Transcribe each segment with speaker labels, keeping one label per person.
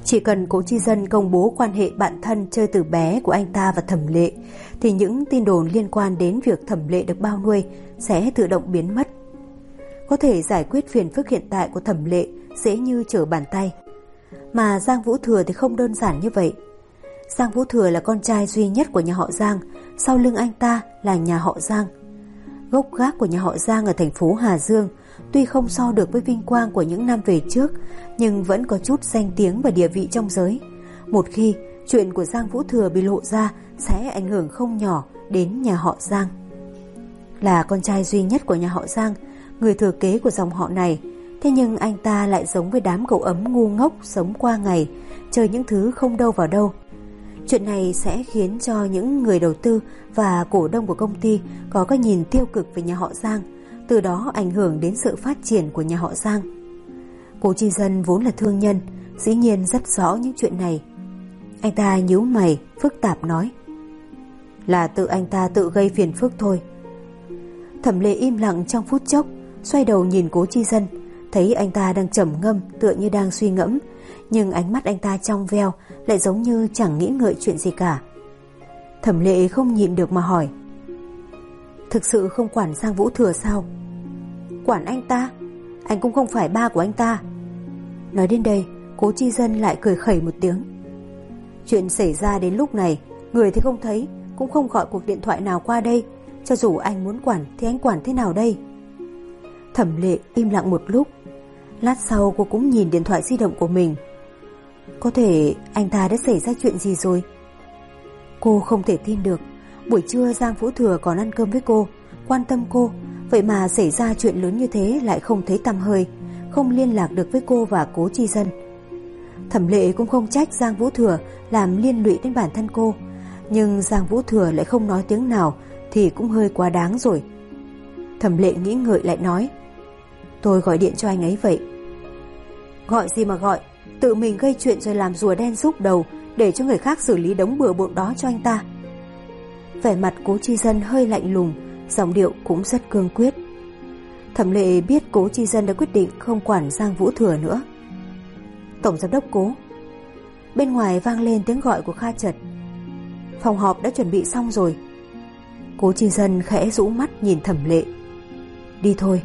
Speaker 1: Chỉ cần Cố Chi Dân công bố quan hệ bạn thân chơi từ bé của anh ta và Thẩm Lệ thì những tin đồn liên quan đến việc Thẩm Lệ được bao nuôi sẽ tự động biến mất. Có thể giải quyết phiền phức hiện tại của Thẩm Lệ dễ như trở bàn tay. Mà Giang Vũ Thừa thì không đơn giản như vậy. Giang Vũ Thừa là con trai duy nhất của nhà họ Giang, sau lưng anh ta là nhà họ Giang. Gốc gác của nhà họ Giang ở thành phố Hà Dương tuy không so được với vinh quang của những năm về trước, nhưng vẫn có chút danh tiếng và địa vị trong giới. Một khi chuyện của Giang Vũ Thừa bị lộ ra sẽ ảnh hưởng không nhỏ đến nhà họ Giang. Là con trai duy nhất của nhà họ Giang, người thừa kế của dòng họ này, thế nhưng anh ta lại giống với đám cậu ấm ngu ngốc sống qua ngày, chơi những thứ không đâu vào đâu. Chuyện này sẽ khiến cho những người đầu tư và cổ đông của công ty có cái nhìn tiêu cực về nhà họ Giang, từ đó ảnh hưởng đến sự phát triển của nhà họ Giang. Cố Chi Dân vốn là thương nhân, dĩ nhiên rất rõ những chuyện này. Anh ta nhíu mày, phức tạp nói: là tự anh ta tự gây phiền phức thôi. Thẩm Lệ im lặng trong phút chốc, xoay đầu nhìn Cố Chi Dân, thấy anh ta đang trầm ngâm tựa như đang suy ngẫm, nhưng ánh mắt anh ta trong veo lại giống như chẳng nghĩ ngợi chuyện gì cả. Thẩm Lệ không nhịn được mà hỏi: thực sự không quản Giang Vũ Thừa sao? Quản anh ta? Anh cũng không phải ba của anh ta. Nói đến đây, Cố Chi Dân lại cười khẩy một tiếng. Chuyện xảy ra đến lúc này, người thì không thấy, cũng không gọi cuộc điện thoại nào qua đây. Cho dù anh muốn quản thì anh quản thế nào đây? Thẩm Lệ im lặng một lúc. Lát sau cô cũng nhìn điện thoại di động của mình. Có thể anh ta đã xảy ra chuyện gì rồi? Cô không thể tin được. Buổi trưa Giang Vũ Thừa còn ăn cơm với cô, quan tâm cô, vậy mà xảy ra chuyện lớn như thế lại không thấy tăm hơi, không liên lạc được với cô và Cố Chi Dân. Thẩm Lệ cũng không trách Giang Vũ Thừa làm liên lụy đến bản thân cô, nhưng Giang Vũ Thừa lại không nói tiếng nào thì cũng hơi quá đáng rồi. Thẩm Lệ nghĩ ngợi lại nói: tôi gọi điện cho anh ấy vậy. Gọi gì mà gọi, tự mình gây chuyện rồi làm rùa đen rút đầu để cho người khác xử lý đống bừa bộn đó cho anh ta. Vẻ mặt Cố Chi Dân hơi lạnh lùng, giọng điệu cũng rất cương quyết. Thẩm Lệ biết Cố Chi Dân đã quyết định không quản Giang Vũ Thừa nữa. Tổng giám đốc Cố. Bên ngoài vang lên tiếng gọi của Kha Chật. Phòng họp đã chuẩn bị xong rồi. Cố Chi Dân khẽ rũ mắt nhìn Thẩm Lệ. Đi thôi.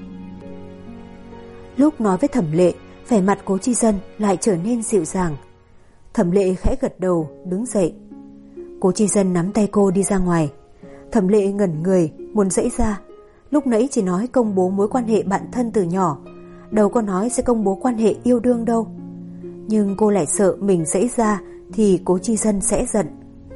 Speaker 1: Lúc nói với Thẩm Lệ, vẻ mặt Cố Chi Dân lại trở nên dịu dàng. Thẩm Lệ khẽ gật đầu, đứng dậy. Cố Chi Dân nắm tay cô đi ra ngoài. Thẩm Lệ ngẩn người, muốn giãy ra. Lúc nãy chỉ nói công bố mối quan hệ bạn thân từ nhỏ, đâu có nói sẽ công bố quan hệ yêu đương đâu. Nhưng cô lại sợ mình giãy ra thì Cố Chi Dân sẽ giận.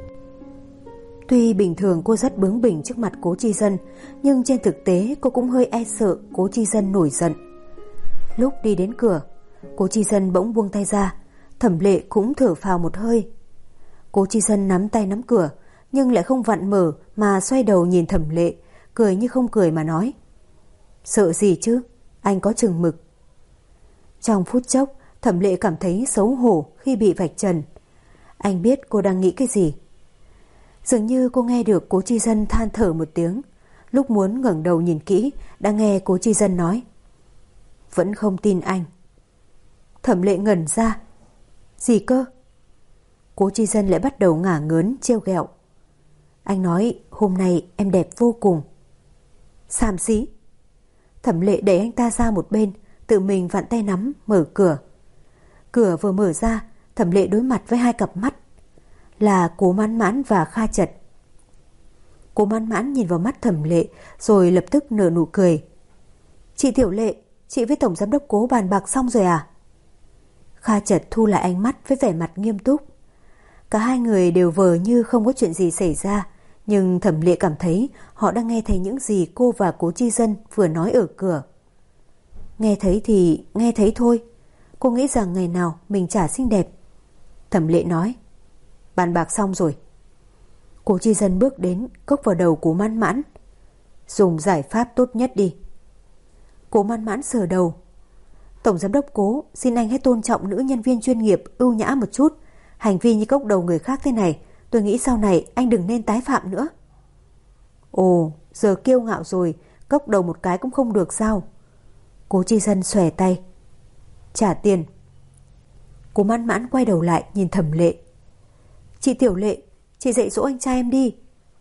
Speaker 1: Tuy bình thường cô rất bướng bỉnh trước mặt Cố Chi Dân, nhưng trên thực tế cô cũng hơi e sợ Cố Chi Dân nổi giận. Lúc đi đến cửa, Cố Chi Dân bỗng buông tay ra. Thẩm Lệ cũng thở phào một hơi. Cố Chi Dân nắm tay nắm cửa, nhưng lại không vặn mở mà xoay đầu nhìn Thẩm Lệ, cười như không cười mà nói: sợ gì chứ, anh có chừng mực. Trong phút chốc, Thẩm Lệ cảm thấy xấu hổ khi bị vạch trần. Anh biết cô đang nghĩ cái gì. Dường như cô nghe được Cố Chi Dân than thở một tiếng. Lúc muốn ngẩng đầu nhìn kỹ, đã nghe Cố Chi Dân nói: vẫn không tin anh. Thẩm Lệ ngẩn ra. Gì cơ? Cố Chi Dân lại bắt đầu ngả ngớn trêu ghẹo. Anh nói hôm nay em đẹp vô cùng. Xàm xí. Thẩm Lệ đẩy anh ta ra một bên, tự mình vặn tay nắm mở cửa. Cửa vừa mở ra, Thẩm Lệ đối mặt với hai cặp mắt, là Cố Mãn Mãn và Kha Chật. Cố Mãn Mãn nhìn vào mắt Thẩm Lệ rồi lập tức nở nụ cười. Chị Tiểu Lệ, chị với Tổng Giám đốc Cố bàn bạc xong rồi à? Kha Chật thu lại ánh mắt với vẻ mặt nghiêm túc. Cả hai người đều vờ như không có chuyện gì xảy ra, nhưng Thẩm Lệ cảm thấy họ đang nghe thấy những gì cô và Cố Chi Dân vừa nói ở cửa. Nghe thấy thì nghe thấy thôi. Cô nghĩ rằng ngày nào mình chả xinh đẹp. Thẩm Lệ nói. Bàn bạc xong rồi. Cố Chi Dân bước đến, cốc vào đầu Cố Mãn Mãn. Dùng giải pháp tốt nhất đi. Cố Mãn Mãn sờ đầu. Tổng Giám đốc Cố, xin anh hãy tôn trọng nữ nhân viên chuyên nghiệp, ưu nhã một chút. Hành vi như cốc đầu người khác thế này, tôi nghĩ sau này anh đừng nên tái phạm nữa. Ồ, giờ kiêu ngạo rồi, cốc đầu một cái cũng không được sao? Cố Chi Dân xòe tay. Trả tiền. Cố Mãn Mãn quay đầu lại nhìn Thẩm Lệ. Chị Tiểu Lệ, chị dạy dỗ anh trai em đi.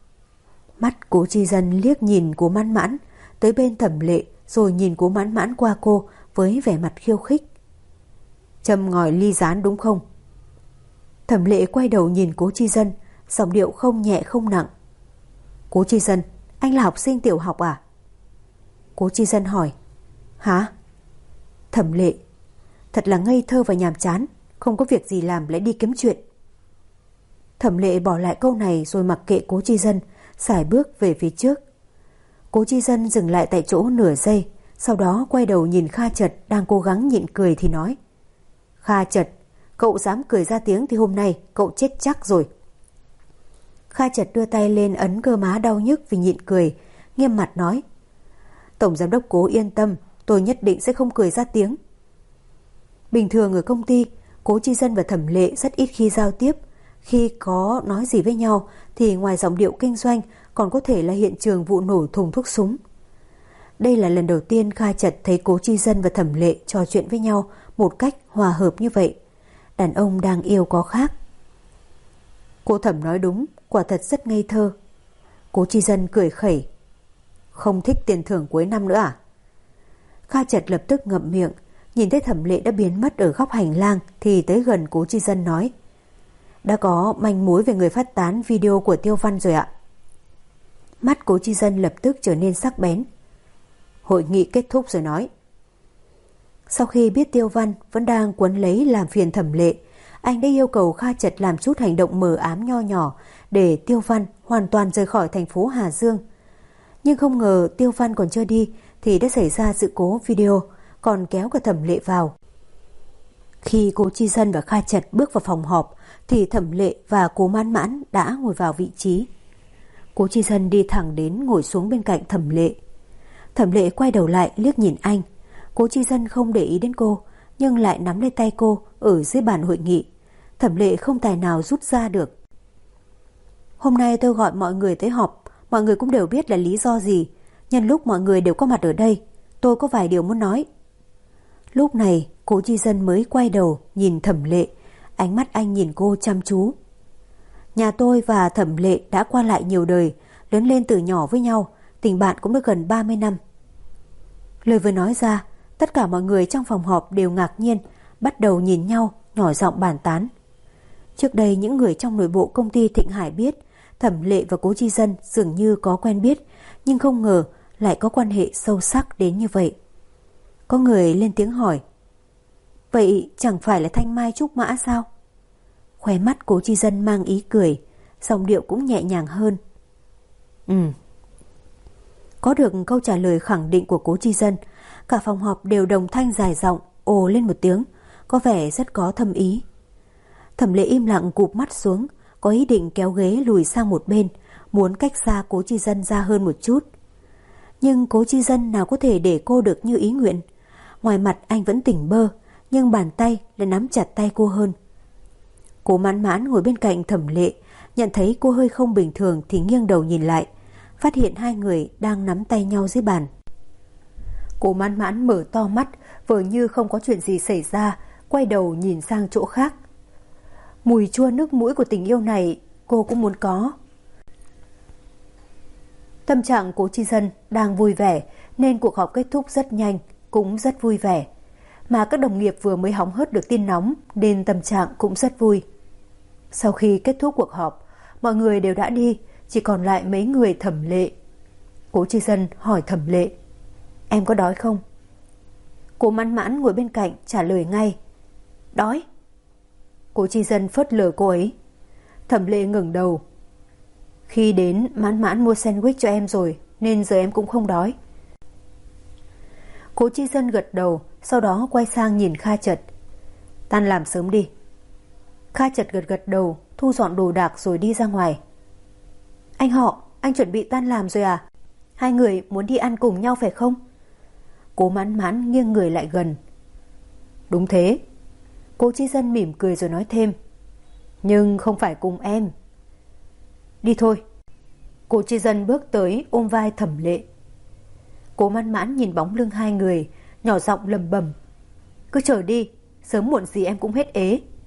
Speaker 1: Mắt Cố Chi Dân liếc nhìn Cố Mãn Mãn tới bên Thẩm Lệ, rồi nhìn Cố Mãn Mãn qua cô với vẻ mặt khiêu khích. Châm ngòi ly gián đúng không? Thẩm Lệ quay đầu nhìn Cố Chi Dân, giọng điệu không nhẹ không nặng. Cố Chi Dân, anh là học sinh tiểu học à? Cố Chi Dân hỏi. Hả? Thẩm Lệ, thật là ngây thơ và nhàm chán, không có việc gì làm lại đi kiếm chuyện. Thẩm Lệ bỏ lại câu này rồi mặc kệ Cố Chi Dân, sải bước về phía trước. Cố Chi Dân dừng lại tại chỗ nửa giây, sau đó quay đầu nhìn Kha Chật đang cố gắng nhịn cười thì nói. Kha Chật, cậu dám cười ra tiếng thì hôm nay cậu chết chắc rồi. Kha Chật đưa tay lên ấn cơ má đau nhức vì nhịn cười, nghiêm mặt nói. Tổng giám đốc Cố yên tâm, tôi nhất định sẽ không cười ra tiếng. Bình thường ở công ty, Cố Chi Dân và Thẩm Lệ rất ít khi giao tiếp. Khi có nói gì với nhau thì ngoài giọng điệu kinh doanh còn có thể là hiện trường vụ nổ thùng thuốc súng. Đây là lần đầu tiên Kha Chật thấy Cố Chi Dân và Thẩm Lệ trò chuyện với nhau một cách hòa hợp như vậy. Đàn ông đang yêu có khác. Cô Thẩm nói đúng, quả thật rất ngây thơ. Cố Chi Dân cười khẩy. Không thích tiền thưởng cuối năm nữa à? Kha Chật lập tức ngậm miệng, nhìn thấy Thẩm Lệ đã biến mất ở góc hành lang thì tới gần Cố Chi Dân nói. Đã có manh mối về người phát tán video của Tiêu Văn rồi ạ. Mắt Cố Chi Dân lập tức trở nên sắc bén. Hội nghị kết thúc rồi nói. Sau khi biết Tiêu Văn vẫn đang quấn lấy làm phiền Thẩm Lệ, anh đã yêu cầu Kha Chật làm chút hành động mờ ám nho nhỏ để Tiêu Văn hoàn toàn rời khỏi thành phố Hà Dương. Nhưng không ngờ Tiêu Văn còn chưa đi thì đã xảy ra sự cố video, còn kéo cả Thẩm Lệ vào. Khi Cố Chi Dân và Kha Chật bước vào phòng họp thì Thẩm Lệ và Cố Mãn Mãn đã ngồi vào vị trí. Cố Chi Dân đi thẳng đến ngồi xuống bên cạnh Thẩm Lệ. Thẩm Lệ quay đầu lại liếc nhìn anh. Cố Chi Dân không để ý đến cô, nhưng lại nắm lấy tay cô ở dưới bàn hội nghị. Thẩm Lệ không tài nào rút ra được. Hôm nay tôi gọi mọi người tới họp, mọi người cũng đều biết là lý do gì. Nhân lúc mọi người đều có mặt ở đây, tôi có vài điều muốn nói. Lúc này Cố Chi Dân mới quay đầu nhìn Thẩm Lệ, ánh mắt anh nhìn cô chăm chú. Nhà tôi và Thẩm Lệ đã qua lại nhiều đời, lớn lên từ nhỏ với nhau, tình bạn cũng được gần 30 năm. Lời vừa nói ra, tất cả mọi người trong phòng họp đều ngạc nhiên, bắt đầu nhìn nhau, nhỏ giọng bàn tán. Trước đây những người trong nội bộ công ty Thịnh Hải biết Thẩm Lệ và Cố Chi Dân dường như có quen biết, nhưng không ngờ lại có quan hệ sâu sắc đến như vậy. Có người lên tiếng hỏi. Vậy chẳng phải là thanh mai trúc mã sao? Khóe mắt Cố Chi Dân mang ý cười, giọng điệu cũng nhẹ nhàng hơn. Có được câu trả lời khẳng định của Cố Chi Dân, cả phòng họp đều đồng thanh dài giọng ồ lên một tiếng, có vẻ rất có thâm ý. Thẩm Lệ im lặng cụp mắt xuống, có ý định kéo ghế lùi sang một bên, muốn cách xa Cố Chi Dân ra hơn một chút. Nhưng Cố Chi Dân nào có thể để cô được như ý nguyện. Ngoài mặt anh vẫn tỉnh bơ, nhưng bàn tay lại nắm chặt tay cô hơn. Cố Mãn Mãn ngồi bên cạnh Thẩm Lệ, nhận thấy cô hơi không bình thường thì nghiêng đầu nhìn lại, phát hiện hai người đang nắm tay nhau dưới bàn. Cố Mãn Mãn mở to mắt, vờ như không có chuyện gì xảy ra, quay đầu nhìn sang chỗ khác. Mùi chua nước mũi của tình yêu này cô cũng muốn có. Tâm trạng Cố Chi Dân đang vui vẻ nên cuộc họp kết thúc rất nhanh, cũng rất vui vẻ. Mà các đồng nghiệp vừa mới hóng hớt được tin nóng nên tâm trạng cũng rất vui. Sau khi kết thúc cuộc họp, mọi người đều đã đi, chỉ còn lại mấy người Thẩm Lệ. Cố Chi Dân hỏi Thẩm Lệ. Em có đói không? Cố Mãn Mãn ngồi bên cạnh trả lời ngay. Đói. Cố Chi Dân phớt lờ cô ấy. Thẩm Lệ ngẩng đầu. Khi đến Mãn Mãn mua sandwich cho em rồi, nên giờ em cũng không đói. Cố Chi Dân gật đầu, sau đó quay sang nhìn Kha Chật. Tan làm sớm đi. Kha Chật gật đầu, thu dọn đồ đạc rồi đi ra ngoài. Anh họ, anh chuẩn bị tan làm rồi à? Hai người muốn đi ăn cùng nhau phải không? Cố Mãn Mãn nghiêng người lại gần. Đúng thế. Cố Chi Dân mỉm cười rồi nói thêm. Nhưng không phải cùng em. Đi thôi. Cố Chi Dân bước tới ôm vai Thẩm Lệ. Cố Mãn Mãn nhìn bóng lưng hai người, nhỏ giọng lầm bầm. Cứ chờ đi, sớm muộn gì em cũng hết ế.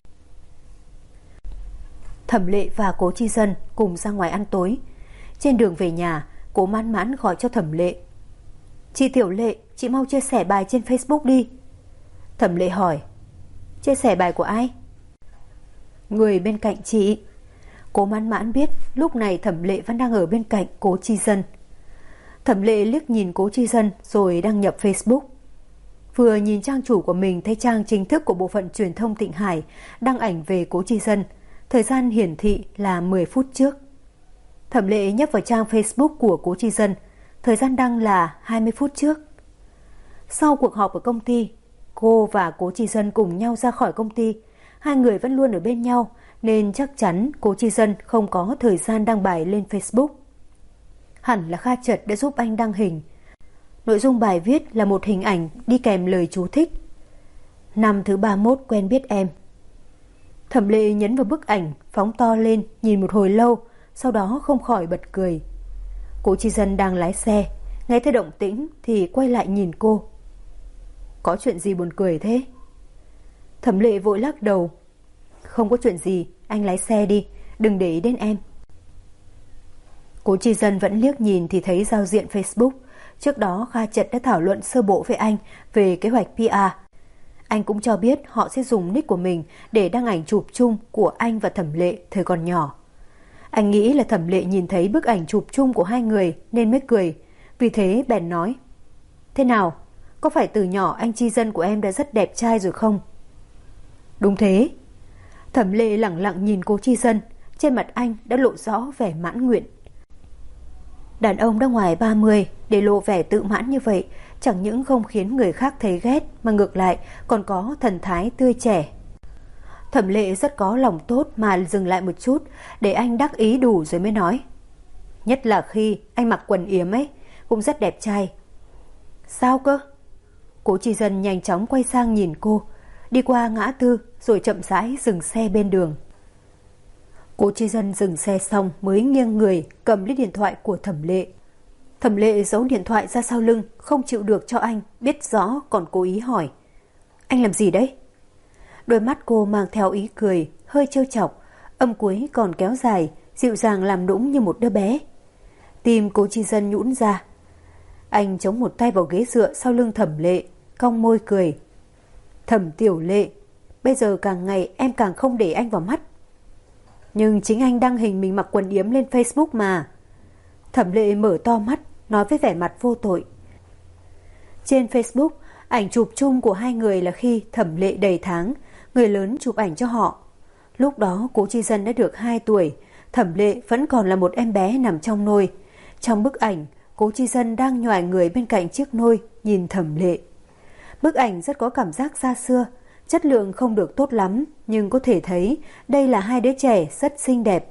Speaker 1: Thẩm Lệ và Cố Chi Dân cùng ra ngoài ăn tối. Trên đường về nhà, Cố Mãn Mãn gọi cho Thẩm Lệ. Chị Tiểu Lệ, chị mau chia sẻ bài trên Facebook đi. Thẩm Lệ hỏi, chia sẻ bài của ai? Người bên cạnh chị. Cố Mãn Mãn biết lúc này Thẩm Lệ vẫn đang ở bên cạnh Cố Chi Dân. Thẩm Lệ liếc nhìn Cố Chi Dân rồi đăng nhập Facebook. Vừa nhìn trang chủ của mình thấy trang chính thức của bộ phận truyền thông Thịnh Hải đăng ảnh về Cố Chi Dân. Thời gian hiển thị là 10 phút trước. Thẩm Lệ nhấp vào trang Facebook của Cố Chi Dân. Thời gian đăng là 20 phút trước. Sau cuộc họp ở công ty, cô và Cố Chi Dân cùng nhau ra khỏi công ty. Hai người vẫn luôn ở bên nhau nên chắc chắn Cố Chi Dân không có thời gian đăng bài lên Facebook. Hẳn là Kha Chật đã giúp anh đăng hình. Nội dung bài viết là một hình ảnh đi kèm lời chú thích. Năm thứ 31 quen biết em. Thẩm Lệ nhấn vào bức ảnh, phóng to lên, nhìn một hồi lâu, sau đó không khỏi bật cười. Cố Chi Dân đang lái xe, nghe thấy động tĩnh thì quay lại nhìn cô. Có chuyện gì buồn cười thế? Thẩm Lệ vội lắc đầu. Không có chuyện gì, anh lái xe đi, đừng để ý đến em. Cố Chi Dân vẫn liếc nhìn thì thấy giao diện Facebook. Trước đó Kha Chật đã thảo luận sơ bộ với anh về kế hoạch PR. Anh cũng cho biết họ sẽ dùng nick của mình để đăng ảnh chụp chung của anh và Thẩm Lệ thời còn nhỏ. Anh nghĩ là Thẩm Lệ nhìn thấy bức ảnh chụp chung của hai người nên mới cười. Vì thế bèn nói, thế nào, có phải từ nhỏ anh Chi Dân của em đã rất đẹp trai rồi không? Đúng thế. Thẩm Lệ lẳng lặng nhìn Cố Chi Dân. Trên mặt anh đã lộ rõ vẻ mãn nguyện. Đàn ông đã ngoài 30 để lộ vẻ tự mãn như vậy chẳng những không khiến người khác thấy ghét mà ngược lại còn có thần thái tươi trẻ. Thẩm Lệ rất có lòng tốt mà dừng lại một chút để anh đắc ý đủ rồi mới nói. Nhất là khi anh mặc quần yếm ấy, cũng rất đẹp trai. Sao cơ? Cố Chi Dân nhanh chóng quay sang nhìn cô, đi qua ngã tư rồi chậm rãi dừng xe bên đường. Cố Chi Dân dừng xe xong mới nghiêng người cầm lấy điện thoại của Thẩm Lệ. Thẩm Lệ giấu điện thoại ra sau lưng, không chịu được cho anh biết rõ còn cố ý hỏi. Anh làm gì đấy? Đôi mắt cô mang theo ý cười, hơi trêu chọc, âm cuối còn kéo dài, dịu dàng làm nũng như một đứa bé. Tim Cố Chi Dân nhũn ra. Anh chống một tay vào ghế dựa sau lưng Thẩm Lệ, cong môi cười. Thẩm Tiểu Lệ, bây giờ càng ngày em càng không để anh vào mắt. Nhưng chính anh đăng hình mình mặc quần yếm lên Facebook mà. Thẩm Lệ mở to mắt, nói với vẻ mặt vô tội. Trên Facebook, ảnh chụp chung của hai người là khi Thẩm Lệ đầy tháng, người lớn chụp ảnh cho họ. Lúc đó Cố Chi Dân đã được 2 tuổi, Thẩm Lệ vẫn còn là một em bé nằm trong nôi. Trong bức ảnh, Cố Chi Dân đang nhoài người bên cạnh chiếc nôi, nhìn Thẩm Lệ. Bức ảnh rất có cảm giác xa xưa, chất lượng không được tốt lắm, nhưng có thể thấy đây là hai đứa trẻ rất xinh đẹp.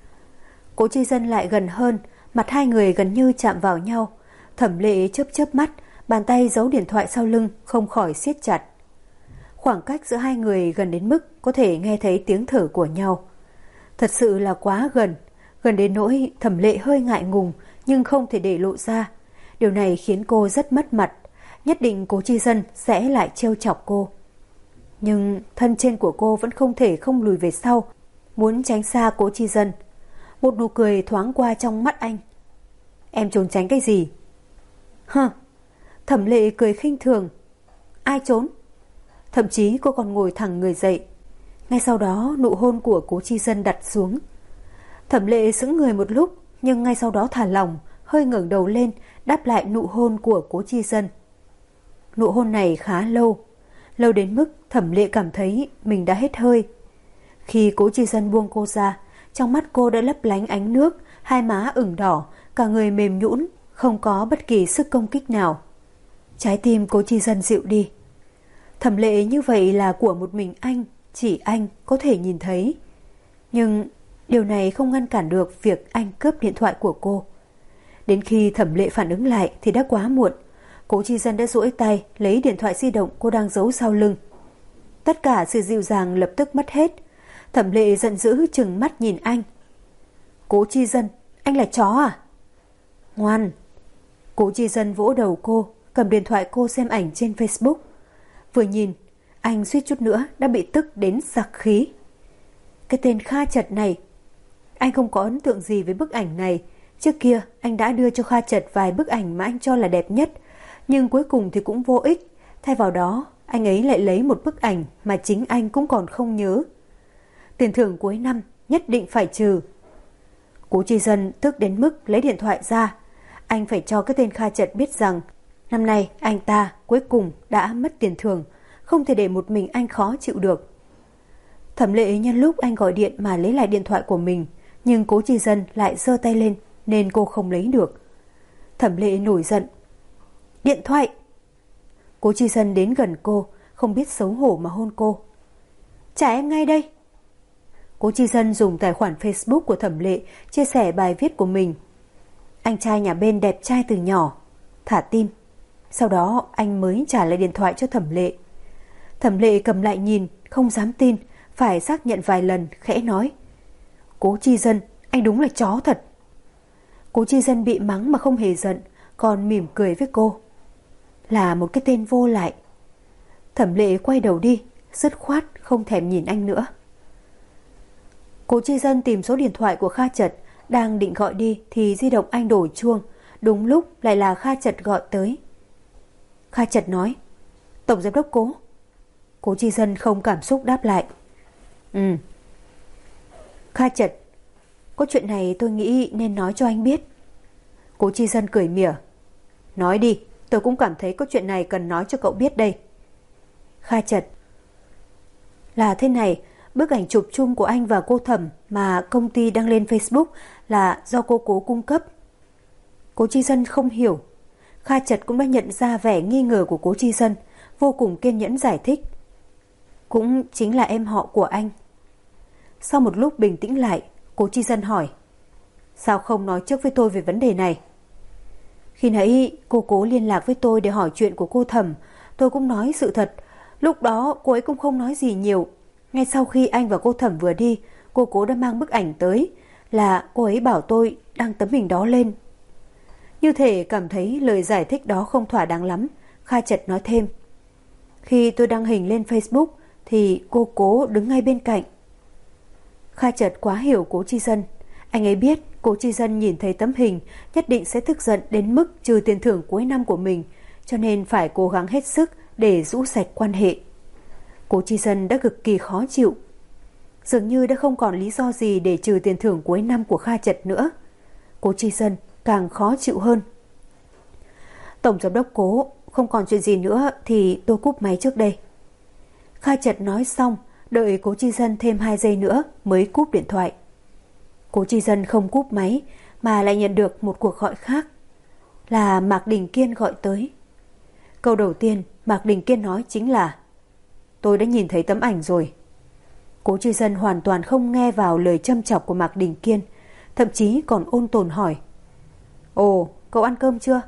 Speaker 1: Cố Chi Dân lại gần hơn, mặt hai người gần như chạm vào nhau. Thẩm Lệ chớp chớp mắt, bàn tay giấu điện thoại sau lưng không khỏi siết chặt. Khoảng cách giữa hai người gần đến mức có thể nghe thấy tiếng thở của nhau. Thật sự là quá gần, gần đến nỗi Thẩm Lệ hơi ngại ngùng nhưng không thể để lộ ra. Điều này khiến cô rất mất mặt, nhất định Cố Chi Dân sẽ lại trêu chọc cô. Nhưng thân trên của cô vẫn không thể không lùi về sau, muốn tránh xa Cố Chi Dân. Một nụ cười thoáng qua trong mắt anh. Em trốn tránh cái gì? Hơ. Thẩm Lệ cười khinh thường. Ai trốn? Thậm chí cô còn ngồi thẳng người dậy. Ngay sau đó nụ hôn của Cố Chi Dân đặt xuống. Thẩm Lệ sững người một lúc, nhưng ngay sau đó thả lỏng, hơi ngẩng đầu lên đáp lại nụ hôn của Cố Chi Dân. Nụ hôn này khá lâu, lâu đến mức Thẩm Lệ cảm thấy mình đã hết hơi. Khi Cố Chi Dân buông cô ra, trong mắt cô đã lấp lánh ánh nước, hai má ửng đỏ, cả người mềm nhũn, không có bất kỳ sức công kích nào. Trái tim Cố Chi Dân dịu đi. Thẩm Lệ như vậy là của một mình anh, chỉ anh có thể nhìn thấy. Nhưng điều này không ngăn cản được việc anh cướp điện thoại của cô. Đến khi Thẩm Lệ phản ứng lại thì đã quá muộn. Cố Chi Dân đã duỗi tay lấy điện thoại di động cô đang giấu sau lưng. Tất cả sự dịu dàng lập tức mất hết. Thẩm Lệ giận dữ trừng mắt nhìn anh. Cố Chi Dân, anh là chó à? Ngoan. Cố Chi Dân vỗ đầu cô, cầm điện thoại cô xem ảnh trên Facebook. Vừa nhìn, anh suýt chút nữa đã bị tức đến sặc khí. Cái tên Kha Chật này Anh không có ấn tượng gì với bức ảnh này. Trước kia anh đã đưa cho Kha Chật vài bức ảnh mà anh cho là đẹp nhất, nhưng cuối cùng thì cũng vô ích. Thay vào đó, anh ấy lại lấy một bức ảnh mà chính anh cũng còn không nhớ. Tiền thưởng cuối năm nhất định phải trừ. Cố Chi Dân tức đến mức lấy điện thoại ra. Anh phải cho cái tên Kha Chật biết rằng năm nay anh ta cuối cùng đã mất tiền thưởng, không thể để một mình anh khó chịu được. Thẩm Lệ nhân lúc anh gọi điện mà lấy lại điện thoại của mình, nhưng Cố Chi Dân lại giơ tay lên nên cô không lấy được. Thẩm Lệ nổi giận. Điện thoại! Cố Chi Dân đến gần cô, không biết xấu hổ mà hôn cô. Trả em ngay đây! Cố Chi Dân dùng tài khoản Facebook của Thẩm Lệ chia sẻ bài viết của mình. Anh trai nhà bên đẹp trai từ nhỏ, thả tim. Sau đó anh mới trả lại điện thoại cho Thẩm Lệ. Thẩm Lệ cầm lại nhìn, không dám tin, phải xác nhận vài lần, khẽ nói. Cố Chi Dân, anh đúng là chó thật. Cố Chi Dân bị mắng mà không hề giận, còn mỉm cười với cô. Là một cái tên vô lại. Thẩm Lệ quay đầu đi, dứt khoát không thèm nhìn anh nữa. Cố Chi Dân tìm số điện thoại của Kha Chật, đang định gọi đi thì di động anh đổ chuông, đúng lúc lại là Kha Chật gọi tới. Kha Chật nói, Tổng giám đốc Cố. Cố Chi Dân không cảm xúc đáp lại. Kha Chật, có chuyện này tôi nghĩ nên nói cho anh biết. Cố Chi Dân cười mỉa. Nói đi, tôi cũng cảm thấy có chuyện này cần nói cho cậu biết đây. Kha Chật, là thế này, bức ảnh chụp chung của anh và cô Thẩm mà công ty đăng lên Facebook là do cô Cố cung cấp. Cố Chi Dân không hiểu. Kha Chật cũng đã nhận ra vẻ nghi ngờ của Cố Chi Dân, vô cùng kiên nhẫn giải thích. Cũng chính là em họ của anh. Sau một lúc bình tĩnh lại, Cố Chi Dân hỏi. Sao không nói trước với tôi về vấn đề này? Khi nãy cô Cố liên lạc với tôi để hỏi chuyện của cô Thẩm, tôi cũng nói sự thật. Lúc đó cô ấy cũng không nói gì nhiều. Ngay sau khi anh và cô Thẩm vừa đi, cô Cố đã mang bức ảnh tới, là cô ấy bảo tôi đăng tấm hình đó lên. Như thể cảm thấy lời giải thích đó không thỏa đáng lắm, Kha Chật nói thêm. Khi tôi đăng hình lên Facebook thì cô Cố đứng ngay bên cạnh. Kha Chật quá hiểu Cố Chi Dân. Anh ấy biết Cố Chi Dân nhìn thấy tấm hình nhất định sẽ tức giận đến mức trừ tiền thưởng cuối năm của mình, cho nên phải cố gắng hết sức để rũ sạch quan hệ. Cố Chi Dân đã cực kỳ khó chịu. Dường như đã không còn lý do gì để trừ tiền thưởng cuối năm của Kha Chật nữa. Cố Chi Dân càng khó chịu hơn. Tổng giám đốc Cố, không còn chuyện gì nữa thì tôi cúp máy trước đây. Kha Chật nói xong, đợi Cố Chi Dân thêm 2 giây nữa mới cúp điện thoại. Cố Chi Dân không cúp máy mà lại nhận được một cuộc gọi khác. Là Mạc Đình Kiên gọi tới. Câu đầu tiên Mạc Đình Kiên nói chính là tôi đã nhìn thấy tấm ảnh rồi. Cố Chi Dân hoàn toàn không nghe vào lời châm chọc của Mạc Đình Kiên, thậm chí còn ôn tồn hỏi. Ồ, cậu ăn cơm chưa?